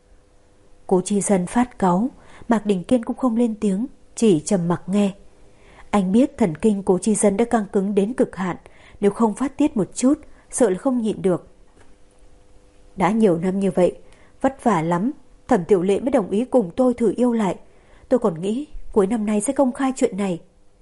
Speaker 1: Cố Chi Dân phát cáu, Mạc Đình Kiên cũng không lên tiếng, chỉ trầm mặc nghe. Anh biết thần kinh Cố Chi Dân đã căng cứng đến cực hạn, nếu không phát tiết một chút, sợ là không nhịn được. Đã nhiều năm như vậy, vất vả lắm, Thẩm Tiểu Lệ mới đồng ý cùng tôi thử yêu lại. Tôi còn nghĩ cuối năm nay sẽ công khai chuyện này.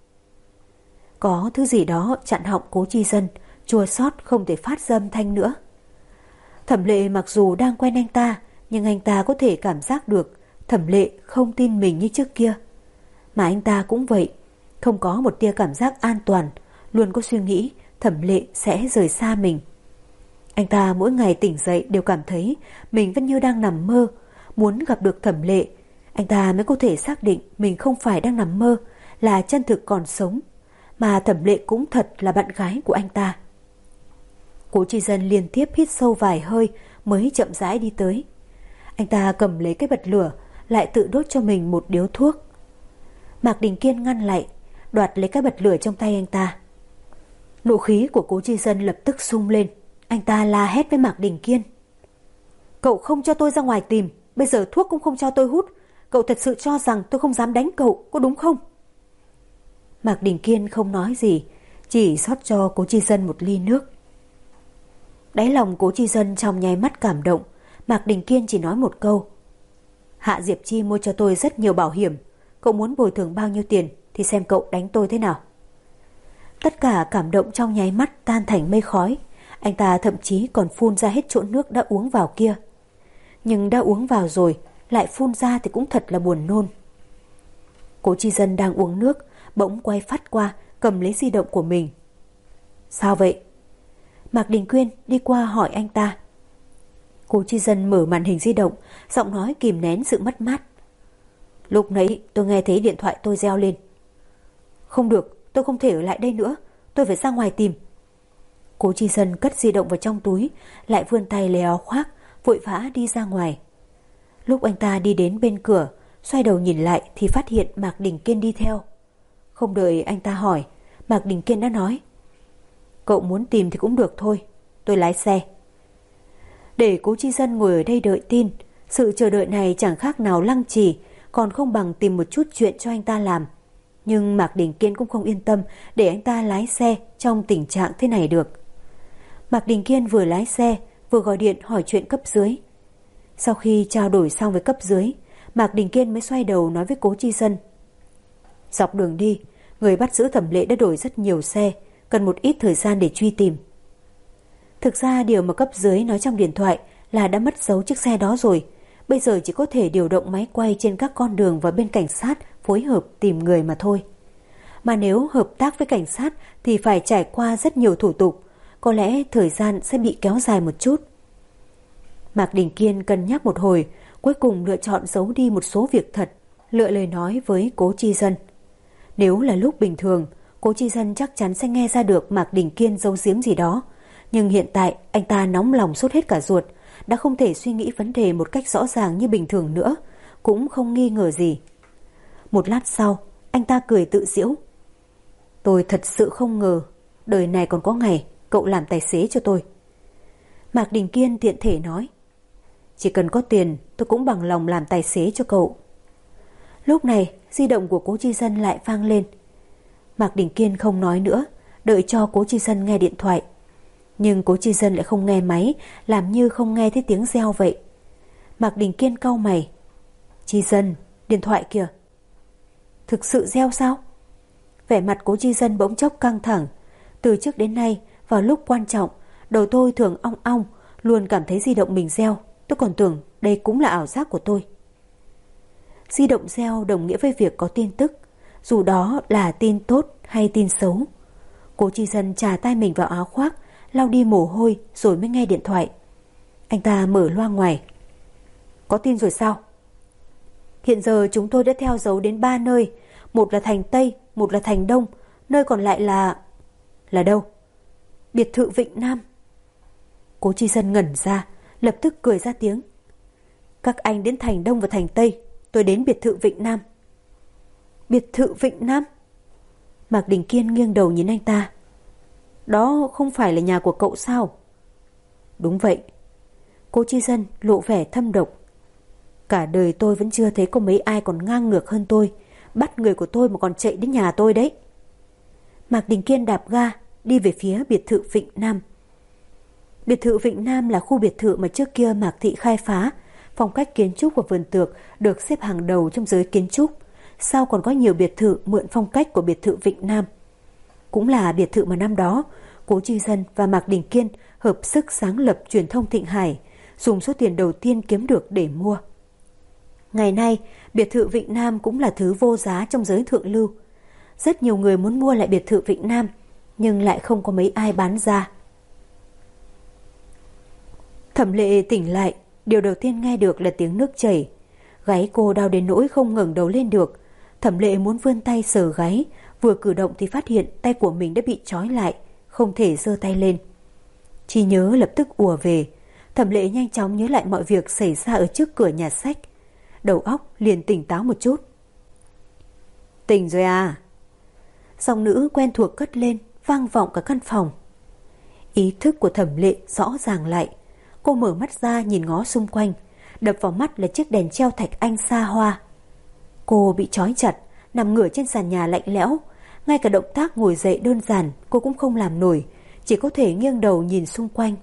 Speaker 1: Có thứ gì đó chặn họng Cố Chi Dân, chua xót không thể phát ra âm thanh nữa. Thẩm Lệ mặc dù đang quen anh ta, nhưng anh ta có thể cảm giác được Thẩm Lệ không tin mình như trước kia. Mà anh ta cũng vậy, không có một tia cảm giác an toàn, luôn có suy nghĩ Thẩm Lệ sẽ rời xa mình. Anh ta mỗi ngày tỉnh dậy đều cảm thấy mình vẫn như đang nằm mơ, muốn gặp được Thẩm Lệ, anh ta mới có thể xác định mình không phải đang nằm mơ, là chân thực còn sống, mà Thẩm Lệ cũng thật là bạn gái của anh ta. Cố Chi Dân liên tiếp hít sâu vài hơi mới chậm rãi đi tới. Anh ta cầm lấy cái bật lửa, lại tự đốt cho mình một điếu thuốc. Mạc Đình Kiên ngăn lại, đoạt lấy cái bật lửa trong tay anh ta. Nộ khí của Cố Chi Dân lập tức sung lên. Anh ta la hét với Mạc Đình Kiên. Cậu không cho tôi ra ngoài tìm, bây giờ thuốc cũng không cho tôi hút. Cậu thật sự cho rằng tôi không dám đánh cậu, có đúng không? Mạc Đình Kiên không nói gì, chỉ rót cho Cố Chi Dân một ly nước. Đáy lòng Cố Chi Dân trong nháy mắt cảm động. Mạc Đình Kiên chỉ nói một câu. Hạ Diệp Chi mua cho tôi rất nhiều bảo hiểm, cậu muốn bồi thường bao nhiêu tiền thì xem cậu đánh tôi thế nào. Tất cả cảm động trong nháy mắt tan thành mây khói. Anh ta thậm chí còn phun ra hết chỗ nước đã uống vào kia. Nhưng đã uống vào rồi, lại phun ra thì cũng thật là buồn nôn. Cố Chi Dân đang uống nước, bỗng quay phát qua, cầm lấy di động của mình. Sao vậy? Mạc Đình Kiên đi qua hỏi anh ta. Cố Chi Dân mở màn hình di động, giọng nói kìm nén sự mất mát. Lúc nãy tôi nghe thấy điện thoại tôi reo lên. Không được, tôi không thể ở lại đây nữa, tôi phải ra ngoài tìm. Cố Chi Dân cất di động vào trong túi, lại vươn tay lấy áo khoác, vội vã đi ra ngoài. Lúc anh ta đi đến bên cửa, xoay đầu nhìn lại thì phát hiện Mạc Đình Kiên đi theo. Không đợi anh ta hỏi, Mạc Đình Kiên đã nói. Cậu muốn tìm thì cũng được thôi, tôi lái xe. Để Cố Chi Dân ngồi ở đây đợi tin, sự chờ đợi này chẳng khác nào lăng trì, còn không bằng tìm một chút chuyện cho anh ta làm. Nhưng Mạc Đình Kiên cũng không yên tâm để anh ta lái xe trong tình trạng thế này được. Mạc Đình Kiên vừa lái xe, vừa gọi điện hỏi chuyện cấp dưới. Sau khi trao đổi xong với cấp dưới, Mạc Đình Kiên mới xoay đầu nói với Cố Chi Dân. Dọc đường đi, người bắt giữ Thẩm Lệ đã đổi rất nhiều xe, cần một ít thời gian để truy tìm. Thực ra điều mà cấp dưới nói trong điện thoại là đã mất dấu chiếc xe đó rồi. Bây giờ chỉ có thể điều động máy quay trên các con đường và bên cảnh sát phối hợp tìm người mà thôi. Mà nếu hợp tác với cảnh sát thì phải trải qua rất nhiều thủ tục. Có lẽ thời gian sẽ bị kéo dài một chút. Mạc Đình Kiên cân nhắc một hồi, cuối cùng lựa chọn giấu đi một số việc thật, lựa lời nói với Cố Chi Dân. Nếu là lúc bình thường, Cố Chi Dân chắc chắn sẽ nghe ra được Mạc Đình Kiên giấu giếm gì đó. Nhưng hiện tại anh ta nóng lòng sốt hết cả ruột, đã không thể suy nghĩ vấn đề một cách rõ ràng như bình thường nữa, cũng không nghi ngờ gì. Một lát sau, anh ta cười tự giễu. Tôi thật sự không ngờ, đời này còn có ngày cậu làm tài xế cho tôi. Mạc Đình Kiên tiện thể nói, chỉ cần có tiền tôi cũng bằng lòng làm tài xế cho cậu. Lúc này di động của Cố Chi Dân lại vang lên. Mạc Đình Kiên không nói nữa, đợi cho Cố Chi Dân nghe điện thoại. Nhưng Cố Chi Dân lại không nghe máy, làm như không nghe thấy tiếng reo vậy. Mạc Đình Kiên cau mày. Chi Dân, điện thoại kìa. Thực sự reo sao? Vẻ mặt Cố Chi Dân bỗng chốc căng thẳng. Từ trước đến nay, vào lúc quan trọng, đầu tôi thường ong ong, luôn cảm thấy di động mình reo. Tôi còn tưởng đây cũng là ảo giác của tôi. Di động reo đồng nghĩa với việc có tin tức, dù đó là tin tốt hay tin xấu. Cố Chi Dân chà tay mình vào áo khoác, lau đi mồ hôi rồi mới nghe điện thoại. Anh ta mở loa ngoài. Có tin rồi sao? Hiện giờ chúng tôi đã theo dấu đến 3 nơi. Một là thành Tây, một là thành Đông, nơi còn lại là... Là đâu? Biệt thự Vịnh Nam. Cố Chi Dân ngẩn ra, lập tức cười ra tiếng. Các anh đến thành Đông và thành Tây, tôi đến biệt thự Vịnh Nam. Biệt thự Vịnh Nam? Mạc Đình Kiên nghiêng đầu nhìn anh ta. Đó không phải là nhà của cậu sao? Đúng vậy. Cố Chi Dân lộ vẻ thâm độc. Cả đời tôi vẫn chưa thấy có mấy ai còn ngang ngược hơn tôi, bắt người của tôi mà còn chạy đến nhà tôi đấy. Mạc Đình Kiên đạp ga, đi về phía biệt thự Vịnh Nam. Biệt thự Vịnh Nam là khu biệt thự mà trước kia Mạc Thị khai phá. Phong cách kiến trúc và vườn tược được xếp hàng đầu trong giới kiến trúc. Sau còn có nhiều biệt thự mượn phong cách của biệt thự Vịnh Nam. Cũng là biệt thự mà năm đó Cố Chi Dân và Mạc Đình Kiên hợp sức sáng lập truyền thông Thịnh Hải, dùng số tiền đầu tiên kiếm được để mua. Ngày nay, biệt thự Vịnh Nam cũng là thứ vô giá trong giới thượng lưu. Rất nhiều người muốn mua lại biệt thự Vịnh Nam, nhưng lại không có mấy ai bán ra. Thẩm Lệ tỉnh lại, điều đầu tiên nghe được là tiếng nước chảy. Gáy cô đau đến nỗi không ngẩng đầu lên được. Thẩm Lệ muốn vươn tay sờ gáy, vừa cử động thì phát hiện tay của mình đã bị trói lại, không thể giơ tay lên. Trí nhớ lập tức ùa về. Thẩm Lệ nhanh chóng nhớ lại mọi việc xảy ra ở trước cửa nhà sách. Đầu óc liền tỉnh táo một chút. Tỉnh rồi à? Giọng nữ quen thuộc cất lên, vang vọng cả căn phòng. Ý thức của Thẩm Lệ rõ ràng lại. Cô mở mắt ra nhìn ngó xung quanh. Đập vào mắt là chiếc đèn treo thạch anh xa hoa. Cô bị trói chặt, nằm ngửa trên sàn nhà lạnh lẽo. Ngay cả động tác ngồi dậy đơn giản cô cũng không làm nổi, chỉ có thể nghiêng đầu nhìn xung quanh.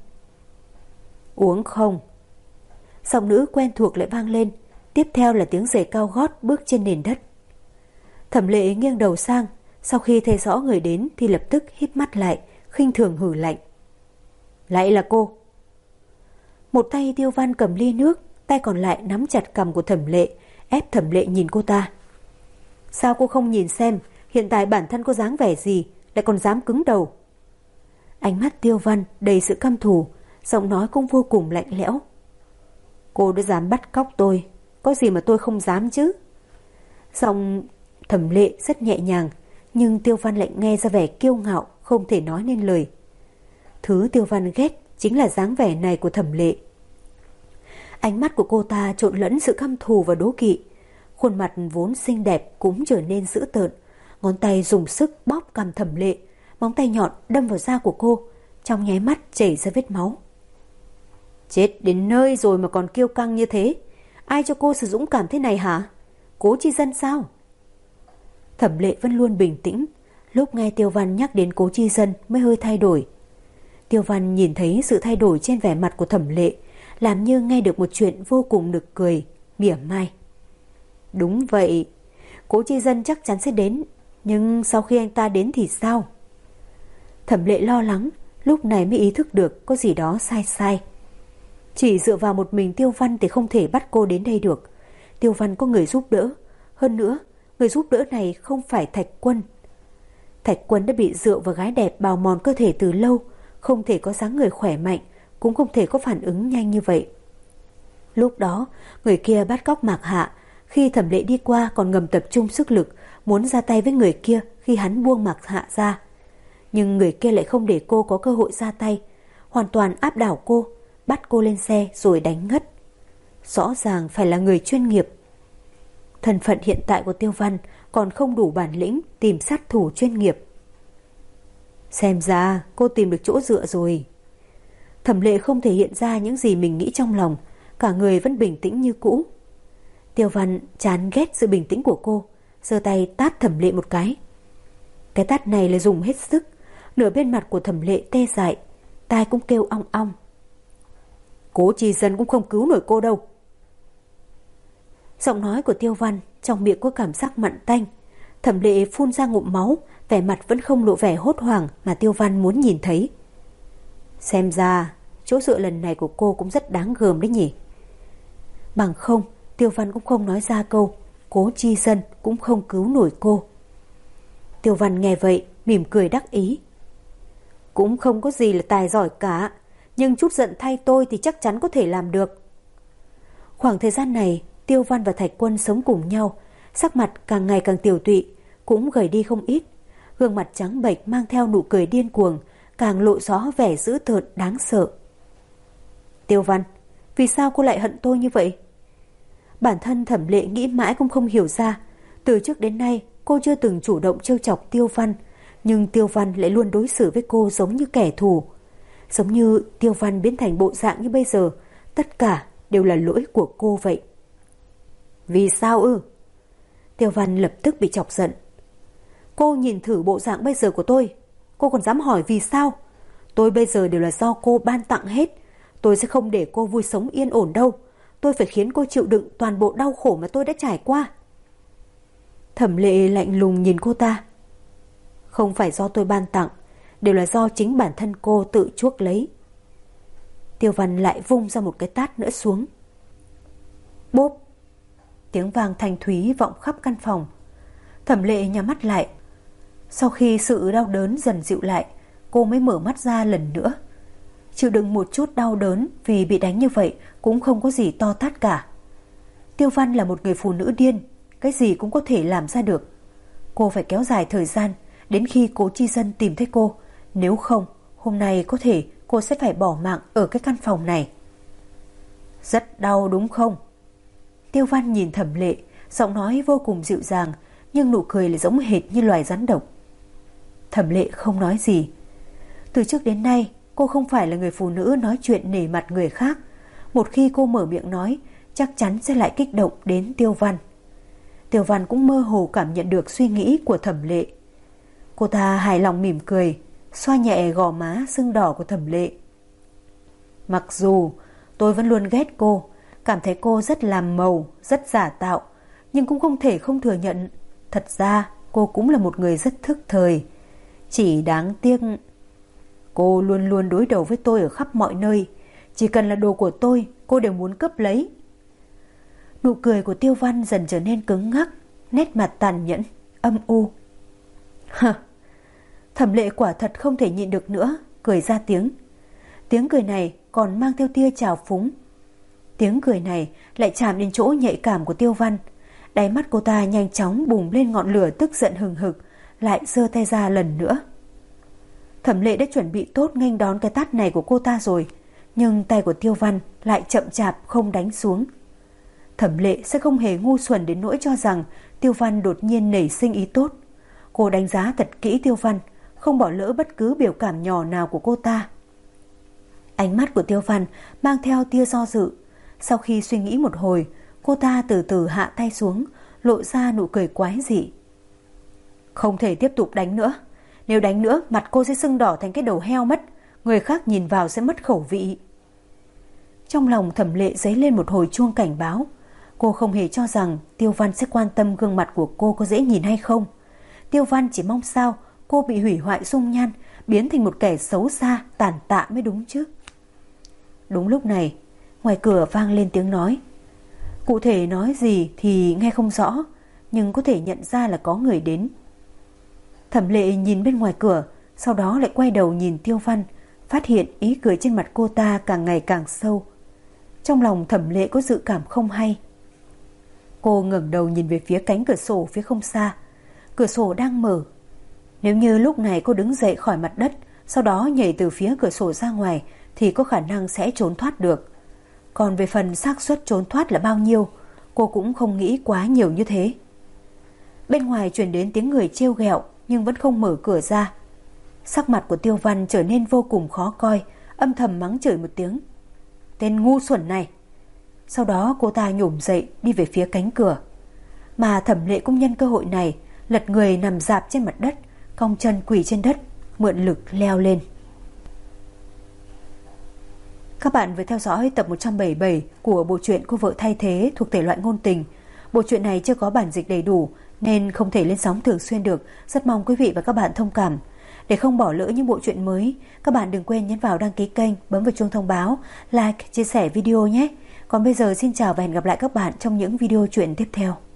Speaker 1: Uống không? Giọng nữ quen thuộc lại vang lên. Tiếp theo là tiếng giày cao gót bước trên nền đất. Thẩm Lệ nghiêng đầu sang, sau khi thấy rõ người đến thì lập tức híp mắt lại, khinh thường hử lạnh. Lại là cô. Một tay Tiêu Văn cầm ly nước, tay còn lại nắm chặt cằm của Thẩm Lệ, ép Thẩm Lệ nhìn cô ta. Sao cô không nhìn xem hiện tại bản thân có dáng vẻ gì, lại còn dám cứng đầu? Ánh mắt Tiêu Văn đầy sự căm thù, giọng nói cũng vô cùng lạnh lẽo. Cô đã dám bắt cóc tôi, có gì mà tôi không dám chứ? Giọng Thẩm Lệ rất nhẹ nhàng, nhưng Tiêu Văn lại nghe ra vẻ kiêu ngạo, không thể nói nên lời. Thứ Tiêu Văn ghét chính là dáng vẻ này của Thẩm Lệ. Ánh mắt của cô ta trộn lẫn sự căm thù và đố kỵ. Khuôn mặt vốn xinh đẹp cũng trở nên dữ tợn. Ngón tay dùng sức bóp cằm Thẩm Lệ, móng tay nhọn đâm vào da của cô, trong nháy mắt chảy ra vết máu. Chết đến nơi rồi mà còn kiêu căng như thế. Ai cho cô sự dũng cảm thế này hả? Cố Chi Dân sao? Thẩm Lệ vẫn luôn bình tĩnh. Lúc nghe Tiêu Văn nhắc đến Cố Chi Dân mới hơi thay đổi. Tiêu Văn nhìn thấy sự thay đổi trên vẻ mặt của Thẩm Lệ, làm như nghe được một chuyện vô cùng nực cười, mỉa mai. Đúng vậy, Cố Chi Dân chắc chắn sẽ đến, nhưng sau khi anh ta đến thì sao? Thẩm Lệ lo lắng, lúc này mới ý thức được có gì đó sai sai. Chỉ dựa vào một mình Tiêu Văn thì không thể bắt cô đến đây được. Tiêu Văn có người giúp đỡ. Hơn nữa, người giúp đỡ này không phải Thạch Quân. Thạch Quân đã bị rượu và gái đẹp bào mòn cơ thể từ lâu, không thể có dáng người khỏe mạnh, cũng không thể có phản ứng nhanh như vậy. Lúc đó, người kia bắt cóc Mạc Hạ, khi Thẩm Lệ đi qua còn ngầm tập trung sức lực, muốn ra tay với người kia khi hắn buông Mạc Hạ ra. Nhưng người kia lại không để cô có cơ hội ra tay, hoàn toàn áp đảo cô, bắt cô lên xe rồi đánh ngất. Rõ ràng phải là người chuyên nghiệp. Thân phận hiện tại của Tiêu Văn còn không đủ bản lĩnh tìm sát thủ chuyên nghiệp. Xem ra cô tìm được chỗ dựa rồi. Thẩm Lệ không thể hiện ra những gì mình nghĩ trong lòng, cả người vẫn bình tĩnh như cũ. Tiêu Văn chán ghét sự bình tĩnh của cô, giơ tay tát Thẩm Lệ một cái. Cái tát này là dùng hết sức, nửa bên mặt của Thẩm Lệ tê dại, tai cũng kêu ong ong. Cố Chi Dân cũng không cứu nổi cô đâu. Giọng nói của Tiêu Văn trong miệng có cảm giác mặn tanh. Thẩm Lệ phun ra ngụm máu, vẻ mặt vẫn không lộ vẻ hốt hoảng mà Tiêu Văn muốn nhìn thấy. Xem ra chỗ dựa lần này của cô cũng rất đáng gờm đấy nhỉ. Bằng không, Tiêu Văn cũng không nói ra câu Cố Chi Dân cũng không cứu nổi cô. Tiêu Văn nghe vậy mỉm cười đắc ý. Cũng không có gì là tài giỏi cả, nhưng chút giận thay tôi thì chắc chắn có thể làm được. Khoảng thời gian này, Tiêu Văn và Thạch Quân sống cùng nhau, sắc mặt càng ngày càng tiều tụy, cũng gầy đi không ít. Gương mặt trắng bệch mang theo nụ cười điên cuồng, càng lộ rõ vẻ dữ tợn đáng sợ. Tiêu Văn, vì sao cô lại hận tôi như vậy? Bản thân Thẩm Lệ nghĩ mãi cũng không hiểu ra. Từ trước đến nay cô chưa từng chủ động trêu chọc Tiêu Văn, nhưng Tiêu Văn lại luôn đối xử với cô giống như kẻ thù. Giống như Tiêu Văn biến thành bộ dạng như bây giờ, tất cả đều là lỗi của cô vậy. Vì sao ư? Tiêu Văn lập tức bị chọc giận. Cô nhìn thử bộ dạng bây giờ của tôi, cô còn dám hỏi vì sao? Tôi bây giờ đều là do cô ban tặng hết. Tôi sẽ không để cô vui sống yên ổn đâu. Tôi phải khiến cô chịu đựng toàn bộ đau khổ mà tôi đã trải qua. Thẩm Lệ lạnh lùng nhìn cô ta. Không phải do tôi ban tặng, đều là do chính bản thân cô tự chuốc lấy. Tiêu Văn lại vung ra một cái tát nữa xuống. Bốp! Tiếng vang thanh thúy vọng khắp căn phòng. Thẩm Lệ nhắm mắt lại. Sau khi sự đau đớn dần dịu lại, cô mới mở mắt ra lần nữa. Chịu đựng một chút đau đớn vì bị đánh như vậy cũng không có gì to tát cả. Tiêu Văn là một người phụ nữ điên, cái gì cũng có thể làm ra được. Cô phải kéo dài thời gian đến khi Cố Chi Dân tìm thấy cô. Nếu không, hôm nay có thể cô sẽ phải bỏ mạng ở cái căn phòng này. Rất đau đúng không? Tiêu Văn nhìn Thẩm Lệ, giọng nói vô cùng dịu dàng, nhưng nụ cười lại giống hệt như loài rắn độc. Thẩm Lệ không nói gì. Từ trước đến nay, cô không phải là người phụ nữ nói chuyện nể mặt người khác. Một khi cô mở miệng nói, chắc chắn sẽ lại kích động đến Tiêu Văn. Tiêu Văn cũng mơ hồ cảm nhận được suy nghĩ của Thẩm Lệ. Cô ta hài lòng mỉm cười, xoa nhẹ gò má sưng đỏ của Thẩm Lệ. Mặc dù tôi vẫn luôn ghét cô, cảm thấy cô rất làm màu, rất giả tạo, nhưng cũng không thể không thừa nhận, thật ra cô cũng là một người rất thức thời. Chỉ đáng tiếc, cô luôn luôn đối đầu với tôi ở khắp mọi nơi, chỉ cần là đồ của tôi, cô đều muốn cướp lấy. Nụ cười của Tiêu Văn dần trở nên cứng ngắc, nét mặt tàn nhẫn, âm u. Hả? Thẩm Lệ quả thật không thể nhịn được nữa, cười ra tiếng. Tiếng cười này còn mang theo tia trào phúng. Tiếng cười này lại chạm đến chỗ nhạy cảm của Tiêu Văn. Đáy mắt cô ta nhanh chóng bùng lên ngọn lửa tức giận hừng hực, lại giơ tay ra lần nữa. Thẩm Lệ đã chuẩn bị tốt nghênh đón cái tát này của cô ta rồi, nhưng tay của Tiêu Văn lại chậm chạp không đánh xuống. Thẩm Lệ sẽ không hề ngu xuẩn đến nỗi cho rằng Tiêu Văn đột nhiên nảy sinh ý tốt. Cô đánh giá thật kỹ Tiêu Văn, không bỏ lỡ bất cứ biểu cảm nhỏ nào của cô ta. Ánh mắt của Tiêu Văn mang theo tia do dự. Sau khi suy nghĩ một hồi, cô ta từ từ hạ tay xuống, lộ ra nụ cười quái dị. Không thể tiếp tục đánh nữa. Nếu đánh nữa, mặt cô sẽ sưng đỏ thành cái đầu heo mất. Người khác nhìn vào sẽ mất khẩu vị. Trong lòng Thẩm Lệ dấy lên một hồi chuông cảnh báo. Cô không hề cho rằng Tiêu Văn sẽ quan tâm gương mặt của cô có dễ nhìn hay không. Tiêu Văn chỉ mong sao cô bị hủy hoại dung nhan, biến thành một kẻ xấu xa, tàn tạ mới đúng chứ. Đúng lúc này, ngoài cửa vang lên tiếng nói. Cụ thể nói gì thì nghe không rõ, nhưng có thể nhận ra là có người đến. Thẩm Lệ nhìn bên ngoài cửa, sau đó lại quay đầu nhìn Tiêu Văn, phát hiện ý cười trên mặt cô ta càng ngày càng sâu. Trong lòng Thẩm Lệ có dự cảm không hay. Cô ngẩng đầu nhìn về phía cánh cửa sổ phía không xa. Cửa sổ đang mở. Nếu như lúc này cô đứng dậy khỏi mặt đất, sau đó nhảy từ phía cửa sổ ra ngoài, thì có khả năng sẽ trốn thoát được. Còn về phần xác suất trốn thoát là bao nhiêu, cô cũng không nghĩ quá nhiều như thế. Bên ngoài truyền đến tiếng người trêu ghẹo, nhưng vẫn không mở cửa ra. Sắc mặt của Tiêu Văn trở nên vô cùng khó coi, âm thầm mắng chửi một tiếng. Tên ngu xuẩn này! Sau đó cô ta nhổm dậy đi về phía cánh cửa. Mà Thẩm Lệ cũng nhân cơ hội này lật người nằm rạp trên mặt đất, cong chân quỳ trên đất, mượn lực leo lên. Các bạn vừa theo dõi tập 177 của bộ truyện Cô vợ thay thế thuộc thể loại ngôn tình. Bộ truyện này chưa có bản dịch đầy đủ nên không thể lên sóng thường xuyên được. Rất mong quý vị và các bạn thông cảm. Để không bỏ lỡ những bộ truyện mới, các bạn đừng quên nhấn vào đăng ký kênh, bấm vào chuông thông báo, like, chia sẻ video nhé. Còn bây giờ xin chào và hẹn gặp lại các bạn trong những video truyện tiếp theo.